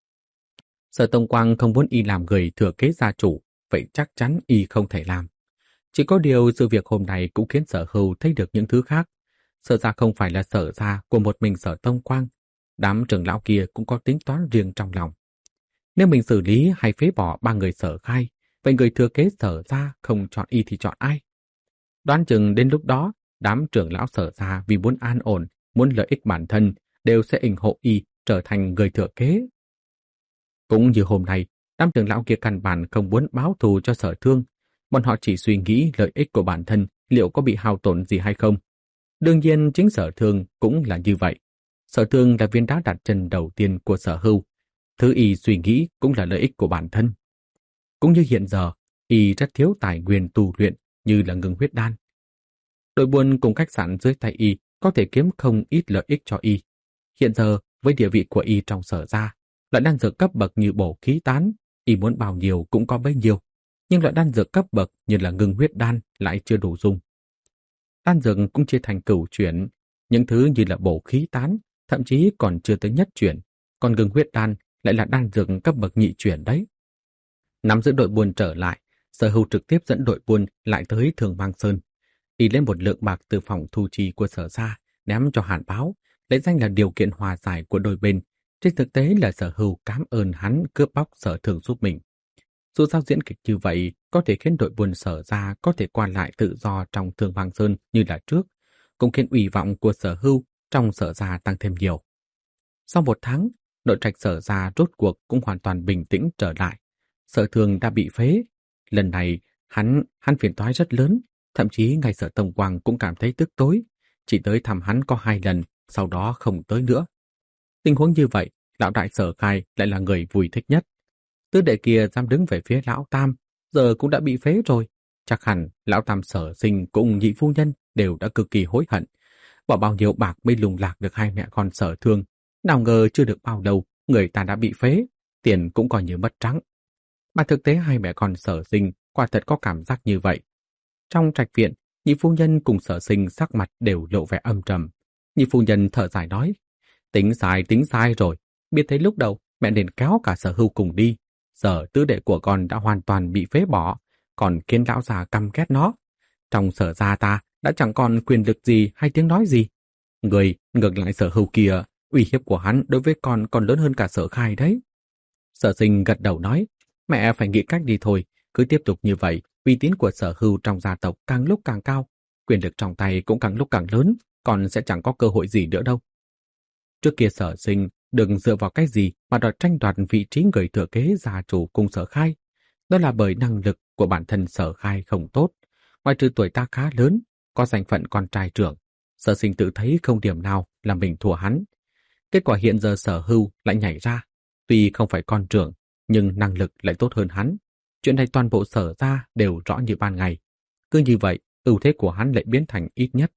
Sở Tông Quang không muốn y làm người thừa kế gia chủ, vậy chắc chắn y không thể làm. Chỉ có điều sự việc hôm nay cũng khiến Sở Hưu thấy được những thứ khác. Sở gia không phải là Sở gia của một mình Sở Tông Quang. Đám trưởng lão kia cũng có tính toán riêng trong lòng. Nếu mình xử lý hay phế bỏ ba người Sở Khai, vậy người thừa kế Sở gia không chọn y thì chọn ai? Đoán chừng đến lúc đó, đám trưởng lão Sở gia vì muốn an ổn, muốn lợi ích bản thân, đều sẽ ủng hộ y trở thành người thừa kế. Cũng như hôm nay, đám trưởng lão kia căn bản không muốn báo thù cho Sở Thương. Bọn họ chỉ suy nghĩ lợi ích của bản thân liệu có bị hao tổn gì hay không. Đương nhiên chính Sở Thương cũng là như vậy. Sở Thương là viên đá đặt chân đầu tiên của Sở Hưu. Thứ y suy nghĩ cũng là lợi ích của bản thân. Cũng như hiện giờ, y rất thiếu tài nguyên tu luyện như là ngưng huyết đan. Đội buôn cùng khách sạn dưới tay y có thể kiếm không ít lợi ích cho y. Hiện giờ, với địa vị của y trong Sở gia, loại đan dược cấp bậc như bổ khí tán, y muốn bao nhiêu cũng có bấy nhiêu. Nhưng loại đan dược cấp bậc như là ngưng huyết đan lại chưa đủ dùng. Đan dược cũng chia thành cửu chuyển, Những thứ như là bổ khí tán, thậm chí còn chưa tới nhất chuyển, còn gừng huyết đan lại là đan dược cấp bậc nhị chuyển đấy. Nắm giữ đội buôn trở lại, Sở Hưu trực tiếp dẫn đội buôn lại tới Thường Mang Sơn, đi lên một lượng bạc từ phòng thu chi của Sở gia ném cho Hàn Báo, lấy danh là điều kiện hòa giải của đôi bên. Trên thực tế là Sở Hưu cảm ơn hắn cướp bóc Sở Thường giúp mình. Dù sao diễn kịch như vậy có thể khiến đội buôn Sở gia có thể qua lại tự do trong Thường Mang Sơn như là trước, cũng khiến ủy vọng của Sở Hưu trong Sở gia tăng thêm nhiều. Sau một tháng, nội trạch Sở gia rốt cuộc cũng hoàn toàn bình tĩnh trở lại. Sở Thường đã bị phế. Lần này, hắn hắn phiền toái rất lớn, thậm chí ngay Sở Tông Quang cũng cảm thấy tức tối, chỉ tới thăm hắn có hai lần, sau đó không tới nữa. Tình huống như vậy, lão đại Sở Khai lại là người vui thích nhất. Tứ đệ kia dám đứng về phía lão Tam, giờ cũng đã bị phế rồi. Chắc hẳn lão Tam Sở Sinh cùng nhị phu nhân đều đã cực kỳ hối hận. Bỏ bao nhiêu bạc mới lùng lạc được hai mẹ con Sở Thương, nào ngờ chưa được bao lâu, người ta đã bị phế, tiền cũng coi như mất trắng. Mà thực tế hai mẹ con Sở Sinh quả thật có cảm giác như vậy. Trong trạch viện, nhị phu nhân cùng Sở Sinh sắc mặt đều lộ vẻ âm trầm. Nhị phu nhân thở dài nói, tính sai tính sai rồi, biết thấy lúc đầu mẹ nên kéo cả Sở Hưu cùng đi. Giờ tứ đệ của con đã hoàn toàn bị phế bỏ, còn khiến lão già căm ghét nó. Trong Sở gia ta đã chẳng còn quyền lực gì hay tiếng nói gì. Người ngược lại Sở Hưu kia, uy hiếp của hắn đối với con còn lớn hơn cả Sở Khai đấy. Sở Sinh gật đầu nói, mẹ phải nghĩ cách đi thôi, cứ tiếp tục như vậy, uy tín của Sở Hưu trong gia tộc càng lúc càng cao, quyền lực trong tay cũng càng lúc càng lớn, còn sẽ chẳng có cơ hội gì nữa đâu. Trước kia Sở Sinh đừng dựa vào cái gì mà đòi tranh đoạt vị trí người thừa kế gia chủ cùng Sở Khai. Đó là bởi năng lực của bản thân Sở Khai không tốt, ngoài trừ tuổi ta khá lớn, có danh phận con trai trưởng. Sở Sinh tự thấy không điểm nào là mình thua hắn. Kết quả hiện giờ Sở Hưu lại nhảy ra, tuy không phải con trưởng, nhưng năng lực lại tốt hơn hắn. Chuyện này toàn bộ Sở gia đều rõ như ban ngày. Cứ như vậy, ưu thế của hắn lại biến thành ít nhất.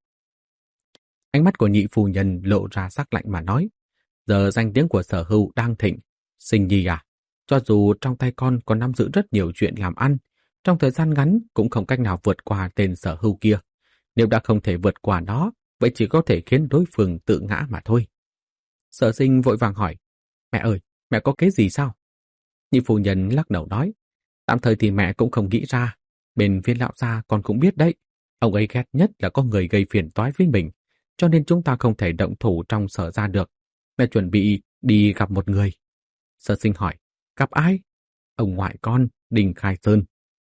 Ánh mắt của nhị phu nhân lộ ra sắc lạnh mà nói, giờ danh tiếng của Sở Hưu đang thịnh. Sinh nhi à, cho dù trong tay con còn nắm giữ rất nhiều chuyện làm ăn, trong thời gian ngắn cũng không cách nào vượt qua tên Sở Hưu kia. Nếu đã không thể vượt qua nó, vậy chỉ có thể khiến đối phương tự ngã mà thôi. Sở Sinh vội vàng hỏi, mẹ ơi, mẹ có kế gì sao? Nhị phu nhân lắc đầu nói, tạm thời thì mẹ cũng không nghĩ ra. Bên phía lão gia con cũng biết đấy, ông ấy ghét nhất là có người gây phiền toái với mình, cho nên chúng ta không thể động thủ trong Sở gia được. Mẹ chuẩn bị đi gặp một người. Sở Sinh hỏi, gặp ai? Ông ngoại con, Đinh Khai Sơn.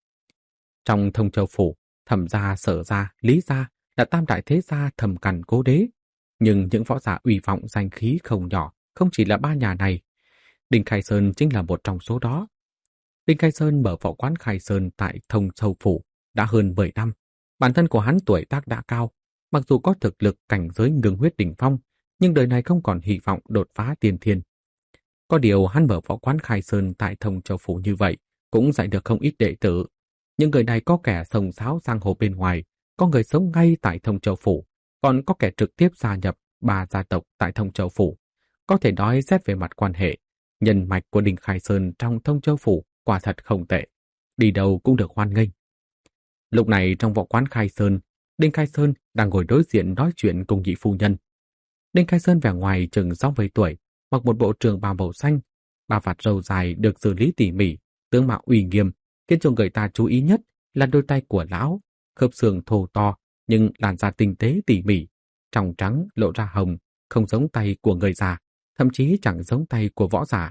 Trong Thông Châu phủ, Thẩm gia, Sở gia, Lý gia là tam đại thế gia thầm cằn cố đế, nhưng những võ giả uy vọng danh khí không nhỏ, không chỉ là ba nhà này. Đinh Khai Sơn chính là một trong số đó. Đinh Khai Sơn mở võ quán Khai Sơn tại Thông Châu phủ đã hơn mười năm. Bản thân của hắn tuổi tác đã cao, mặc dù có thực lực cảnh giới ngưng huyết đỉnh phong, nhưng đời này không còn hy vọng đột phá tiên thiên. Có điều hắn mở võ quán Khai Sơn tại Thông Châu phủ như vậy, cũng dạy được không ít đệ tử. Những người này có kẻ sông sáo giang hồ bên ngoài, có người sống ngay tại Thông Châu phủ, còn có kẻ trực tiếp gia nhập ba gia tộc tại Thông Châu phủ. Có thể nói xét về mặt quan hệ, nhân mạch của Đinh Khai Sơn trong Thông Châu phủ quả thật không tệ, đi đâu cũng được hoan nghênh. Lúc này trong võ quán Khai Sơn, Đinh Khai Sơn đang ngồi đối diện nói chuyện cùng nhị phu nhân. Đinh Khai Sơn vẻ ngoài chừng sáu mươi tuổi, mặc một bộ trường bào màu xanh, ba vạt râu dài được xử lý tỉ mỉ, tướng mạo uy nghiêm, khiến cho người ta chú ý nhất là đôi tay của lão, khớp xương thô to nhưng làn da tinh tế tỉ mỉ, trong trắng lộ ra hồng, không giống tay của người già, thậm chí chẳng giống tay của võ giả.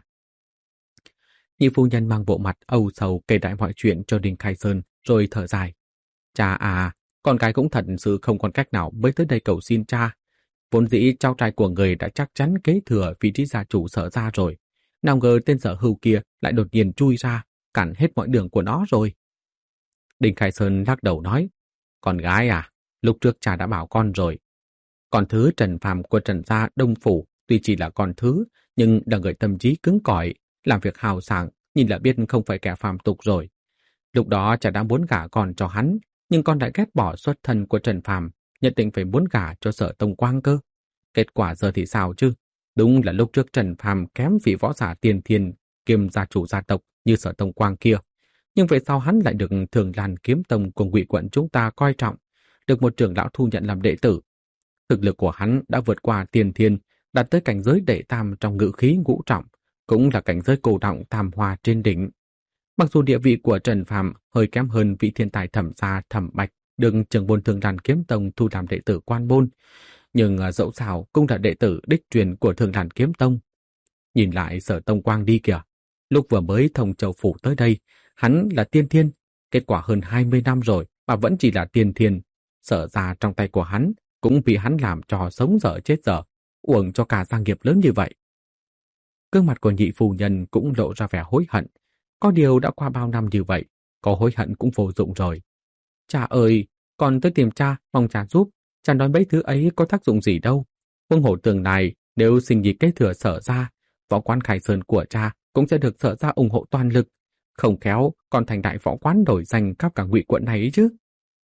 Nhị phu nhân mang bộ mặt âu sầu kể đại mọi chuyện cho Đinh Khai Sơn rồi thở dài. Cha à, con cái cũng thật sự không còn cách nào mới tới đây cầu xin cha. Vốn dĩ cháu trai của người đã chắc chắn kế thừa vị trí gia chủ Sở gia rồi. Nào ngờ tên Sở Hưu kia lại đột nhiên chui ra, cản hết mọi đường của nó rồi. Đinh Khai Sơn lắc đầu nói, con gái à, lúc trước cha đã bảo con rồi. Con thứ Trần Phàm của Trần gia Đông Phủ tuy chỉ là con thứ, nhưng là người tâm trí cứng cỏi, làm việc hào sảng, nhìn là biết không phải kẻ phàm tục rồi. Lúc đó cha đã muốn gả con cho hắn, nhưng con đã ghét bỏ xuất thân của Trần Phàm, nhất định phải muốn gả cho Sở Tông Quang cơ. Kết quả giờ thì sao chứ? Đúng là lúc trước Trần Phàm kém vị võ giả tiên thiên kiêm gia chủ gia tộc như Sở Tông Quang kia, nhưng về sau hắn lại được Thường Lan Kiếm Tông của Ngụy quận chúng ta coi trọng, được một trưởng lão thu nhận làm đệ tử. Thực lực của hắn đã vượt qua tiền thiên, đạt tới cảnh giới đệ tam trong ngự khí ngũ trọng, cũng là cảnh giới cổ động tam hoa trên đỉnh. Mặc dù địa vị của Trần Phàm hơi kém hơn vị thiên tài Thẩm gia Thẩm Bạch được trưởng môn Thường Đàn Kiếm Tông thu làm đệ tử quan môn, nhưng dẫu sao cũng là đệ tử đích truyền của Thường Đàn Kiếm Tông. Nhìn lại Sở Tông Quang đi kìa, lúc vừa mới thông châu phủ tới đây, hắn là tiên thiên, kết quả hơn hai mươi năm rồi mà vẫn chỉ là tiên thiên. Sở ra trong tay của hắn cũng bị hắn làm trò sống dở chết dở, uổng cho cả gia nghiệp lớn như vậy. Gương mặt của nhị phu nhân cũng lộ ra vẻ hối hận. Có điều đã qua bao năm như vậy, có hối hận cũng vô dụng rồi. Cha ơi, con tới tìm cha, mong cha giúp. Cha nói mấy thứ ấy có tác dụng gì đâu. Huống hồ tương lai, nếu sinh nhi kế thừa Sở ra, võ quán Khai Sơn của cha cũng sẽ được Sở ra ủng hộ toàn lực. Không khéo, còn thành đại võ quán nổi danh khắp cả Ngụy quận này ấy chứ.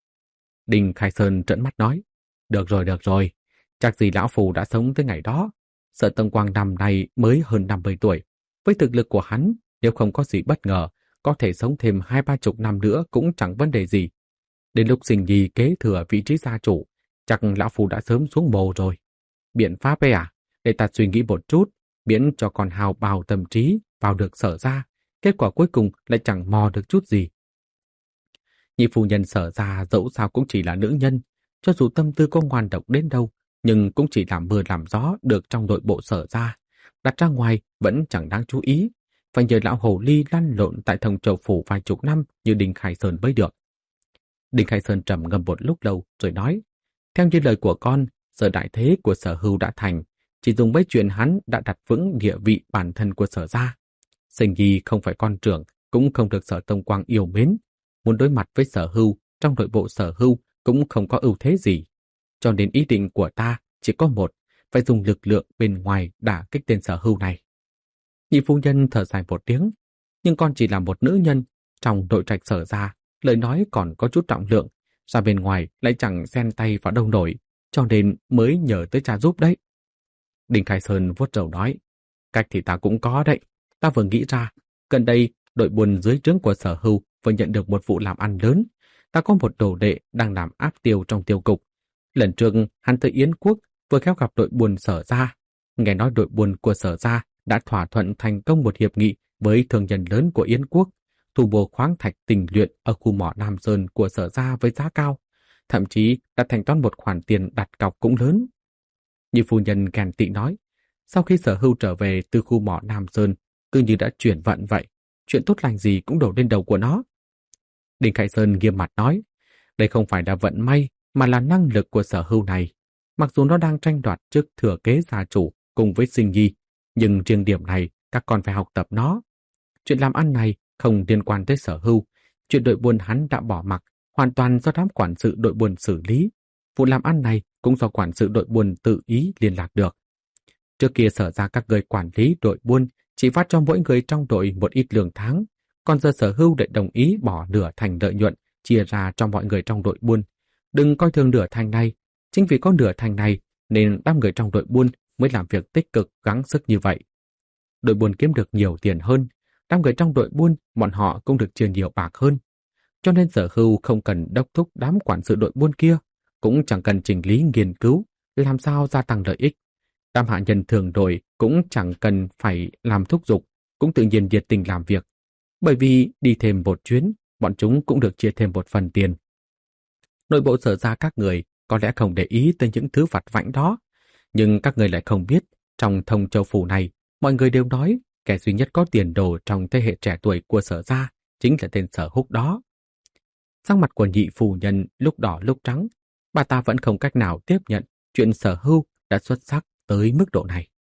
Đinh Khai Sơn trợn mắt nói, được rồi, được rồi, chắc gì lão phù đã sống tới ngày đó. Sở Tông Quang năm nay mới hơn năm mươi tuổi. Với thực lực của hắn, nếu không có gì bất ngờ, có thể sống thêm hai ba chục năm nữa cũng chẳng vấn đề gì. Đến lúc sinh nhi kế thừa vị trí gia chủ, chắc lão phù đã sớm xuống mồ rồi. Biện pháp ấy à? Để ta suy nghĩ một chút, miễn cho con hào bào tâm trí vào được Sở ra, kết quả cuối cùng lại chẳng mò được chút gì. Nhị phu nhân Sở ra dẫu sao cũng chỉ là nữ nhân, cho dù tâm tư có ngoan độc đến đâu, nhưng cũng chỉ làm mưa làm gió được trong nội bộ Sở ra. Đặt ra ngoài vẫn chẳng đáng chú ý, phải nhờ lão hồ ly lăn lộn tại Thông Châu phủ vài chục năm như Đinh Khai Sơn mới được. Đinh Khai Sơn trầm ngâm một lúc lâu rồi nói, theo như lời của con, Sở đại thế của Sở Hưu đã thành, chỉ dùng mấy chuyện hắn đã đặt vững địa vị bản thân của Sở ra. Sinh nhi không phải con trưởng, cũng không được Sở Tông Quang yêu mến. Muốn đối mặt với Sở Hưu, trong nội bộ Sở Hưu cũng không có ưu thế gì. Cho nên ý định của ta chỉ có một, phải dùng lực lượng bên ngoài đả kích tên Sở Hưu này. Nhị phu nhân thở dài một tiếng, nhưng con chỉ là một nữ nhân, trong nội trạch Sở ra, lời nói còn có chút trọng lượng, ra bên ngoài lại chẳng xen tay vào đâu nổi, cho nên mới nhờ tới cha giúp đấy. Đinh Khai Sơn vuốt râu nói, cách thì ta cũng có đấy, ta vừa nghĩ ra, gần đây đội buôn dưới trướng của Sở Hưu vừa nhận được một vụ làm ăn lớn, ta có một đồ đệ đang làm áp tiêu trong tiêu cục. Lần trước hắn tới Yến Quốc vừa khéo gặp đội buôn Sở ra, nghe nói đội buôn của Sở ra đã thỏa thuận thành công một hiệp nghị với thương nhân lớn của Yến Quốc, thu mua khoáng thạch tinh luyện ở khu mỏ Nam Sơn của Sở ra với giá cao, thậm chí đã thanh toán một khoản tiền đặt cọc cũng lớn. Như phu nhân ghen tị nói, sau khi Sở Hưu trở về từ khu mỏ Nam Sơn, cứ như đã chuyển vận vậy, chuyện tốt lành gì cũng đổ lên đầu của nó. Đinh Khai Sơn nghiêm mặt nói, đây không phải là vận may, mà là năng lực của Sở Hưu này. Mặc dù nó đang tranh đoạt chức thừa kế gia chủ cùng với Sinh Nhi, nhưng riêng điểm này các con phải học tập nó. Chuyện làm ăn này không liên quan tới Sở Hưu, chuyện đội buôn hắn đã bỏ mặc, hoàn toàn do đám quản sự đội buôn xử lý. Vụ làm ăn này cũng do quản sự đội buôn tự ý liên lạc được. Trước kia Sở ra các người quản lý đội buôn chỉ phát cho mỗi người trong đội một ít lương tháng, còn giờ Sở Hưu lại đồng ý bỏ nửa thành lợi nhuận chia ra cho mọi người trong đội buôn. Đừng coi thường nửa thành này, chính vì có nửa thành này nên đám người trong đội buôn mới làm việc tích cực gắng sức như vậy. Đội buôn kiếm được nhiều tiền hơn, đám người trong đội buôn bọn họ cũng được chia nhiều bạc hơn. Cho nên Sở Hưu không cần đốc thúc đám quản sự đội buôn kia, cũng chẳng cần chỉnh lý nghiên cứu làm sao gia tăng lợi ích. Đám hạ nhân thường đội cũng chẳng cần phải làm thúc giục, cũng tự nhiên nhiệt tình làm việc. Bởi vì đi thêm một chuyến, bọn chúng cũng được chia thêm một phần tiền. Nội bộ Sở ra các người có lẽ không để ý tới những thứ vặt vãnh đó, nhưng các người lại không biết, trong Thông Châu phủ này, mọi người đều nói kẻ duy nhất có tiền đồ trong thế hệ trẻ tuổi của Sở ra chính là tên Sở Húc đó. Sắc mặt của nhị phu nhân lúc đỏ lúc trắng, bà ta vẫn không cách nào tiếp nhận chuyện Sở Hưu đã xuất sắc tới mức độ này.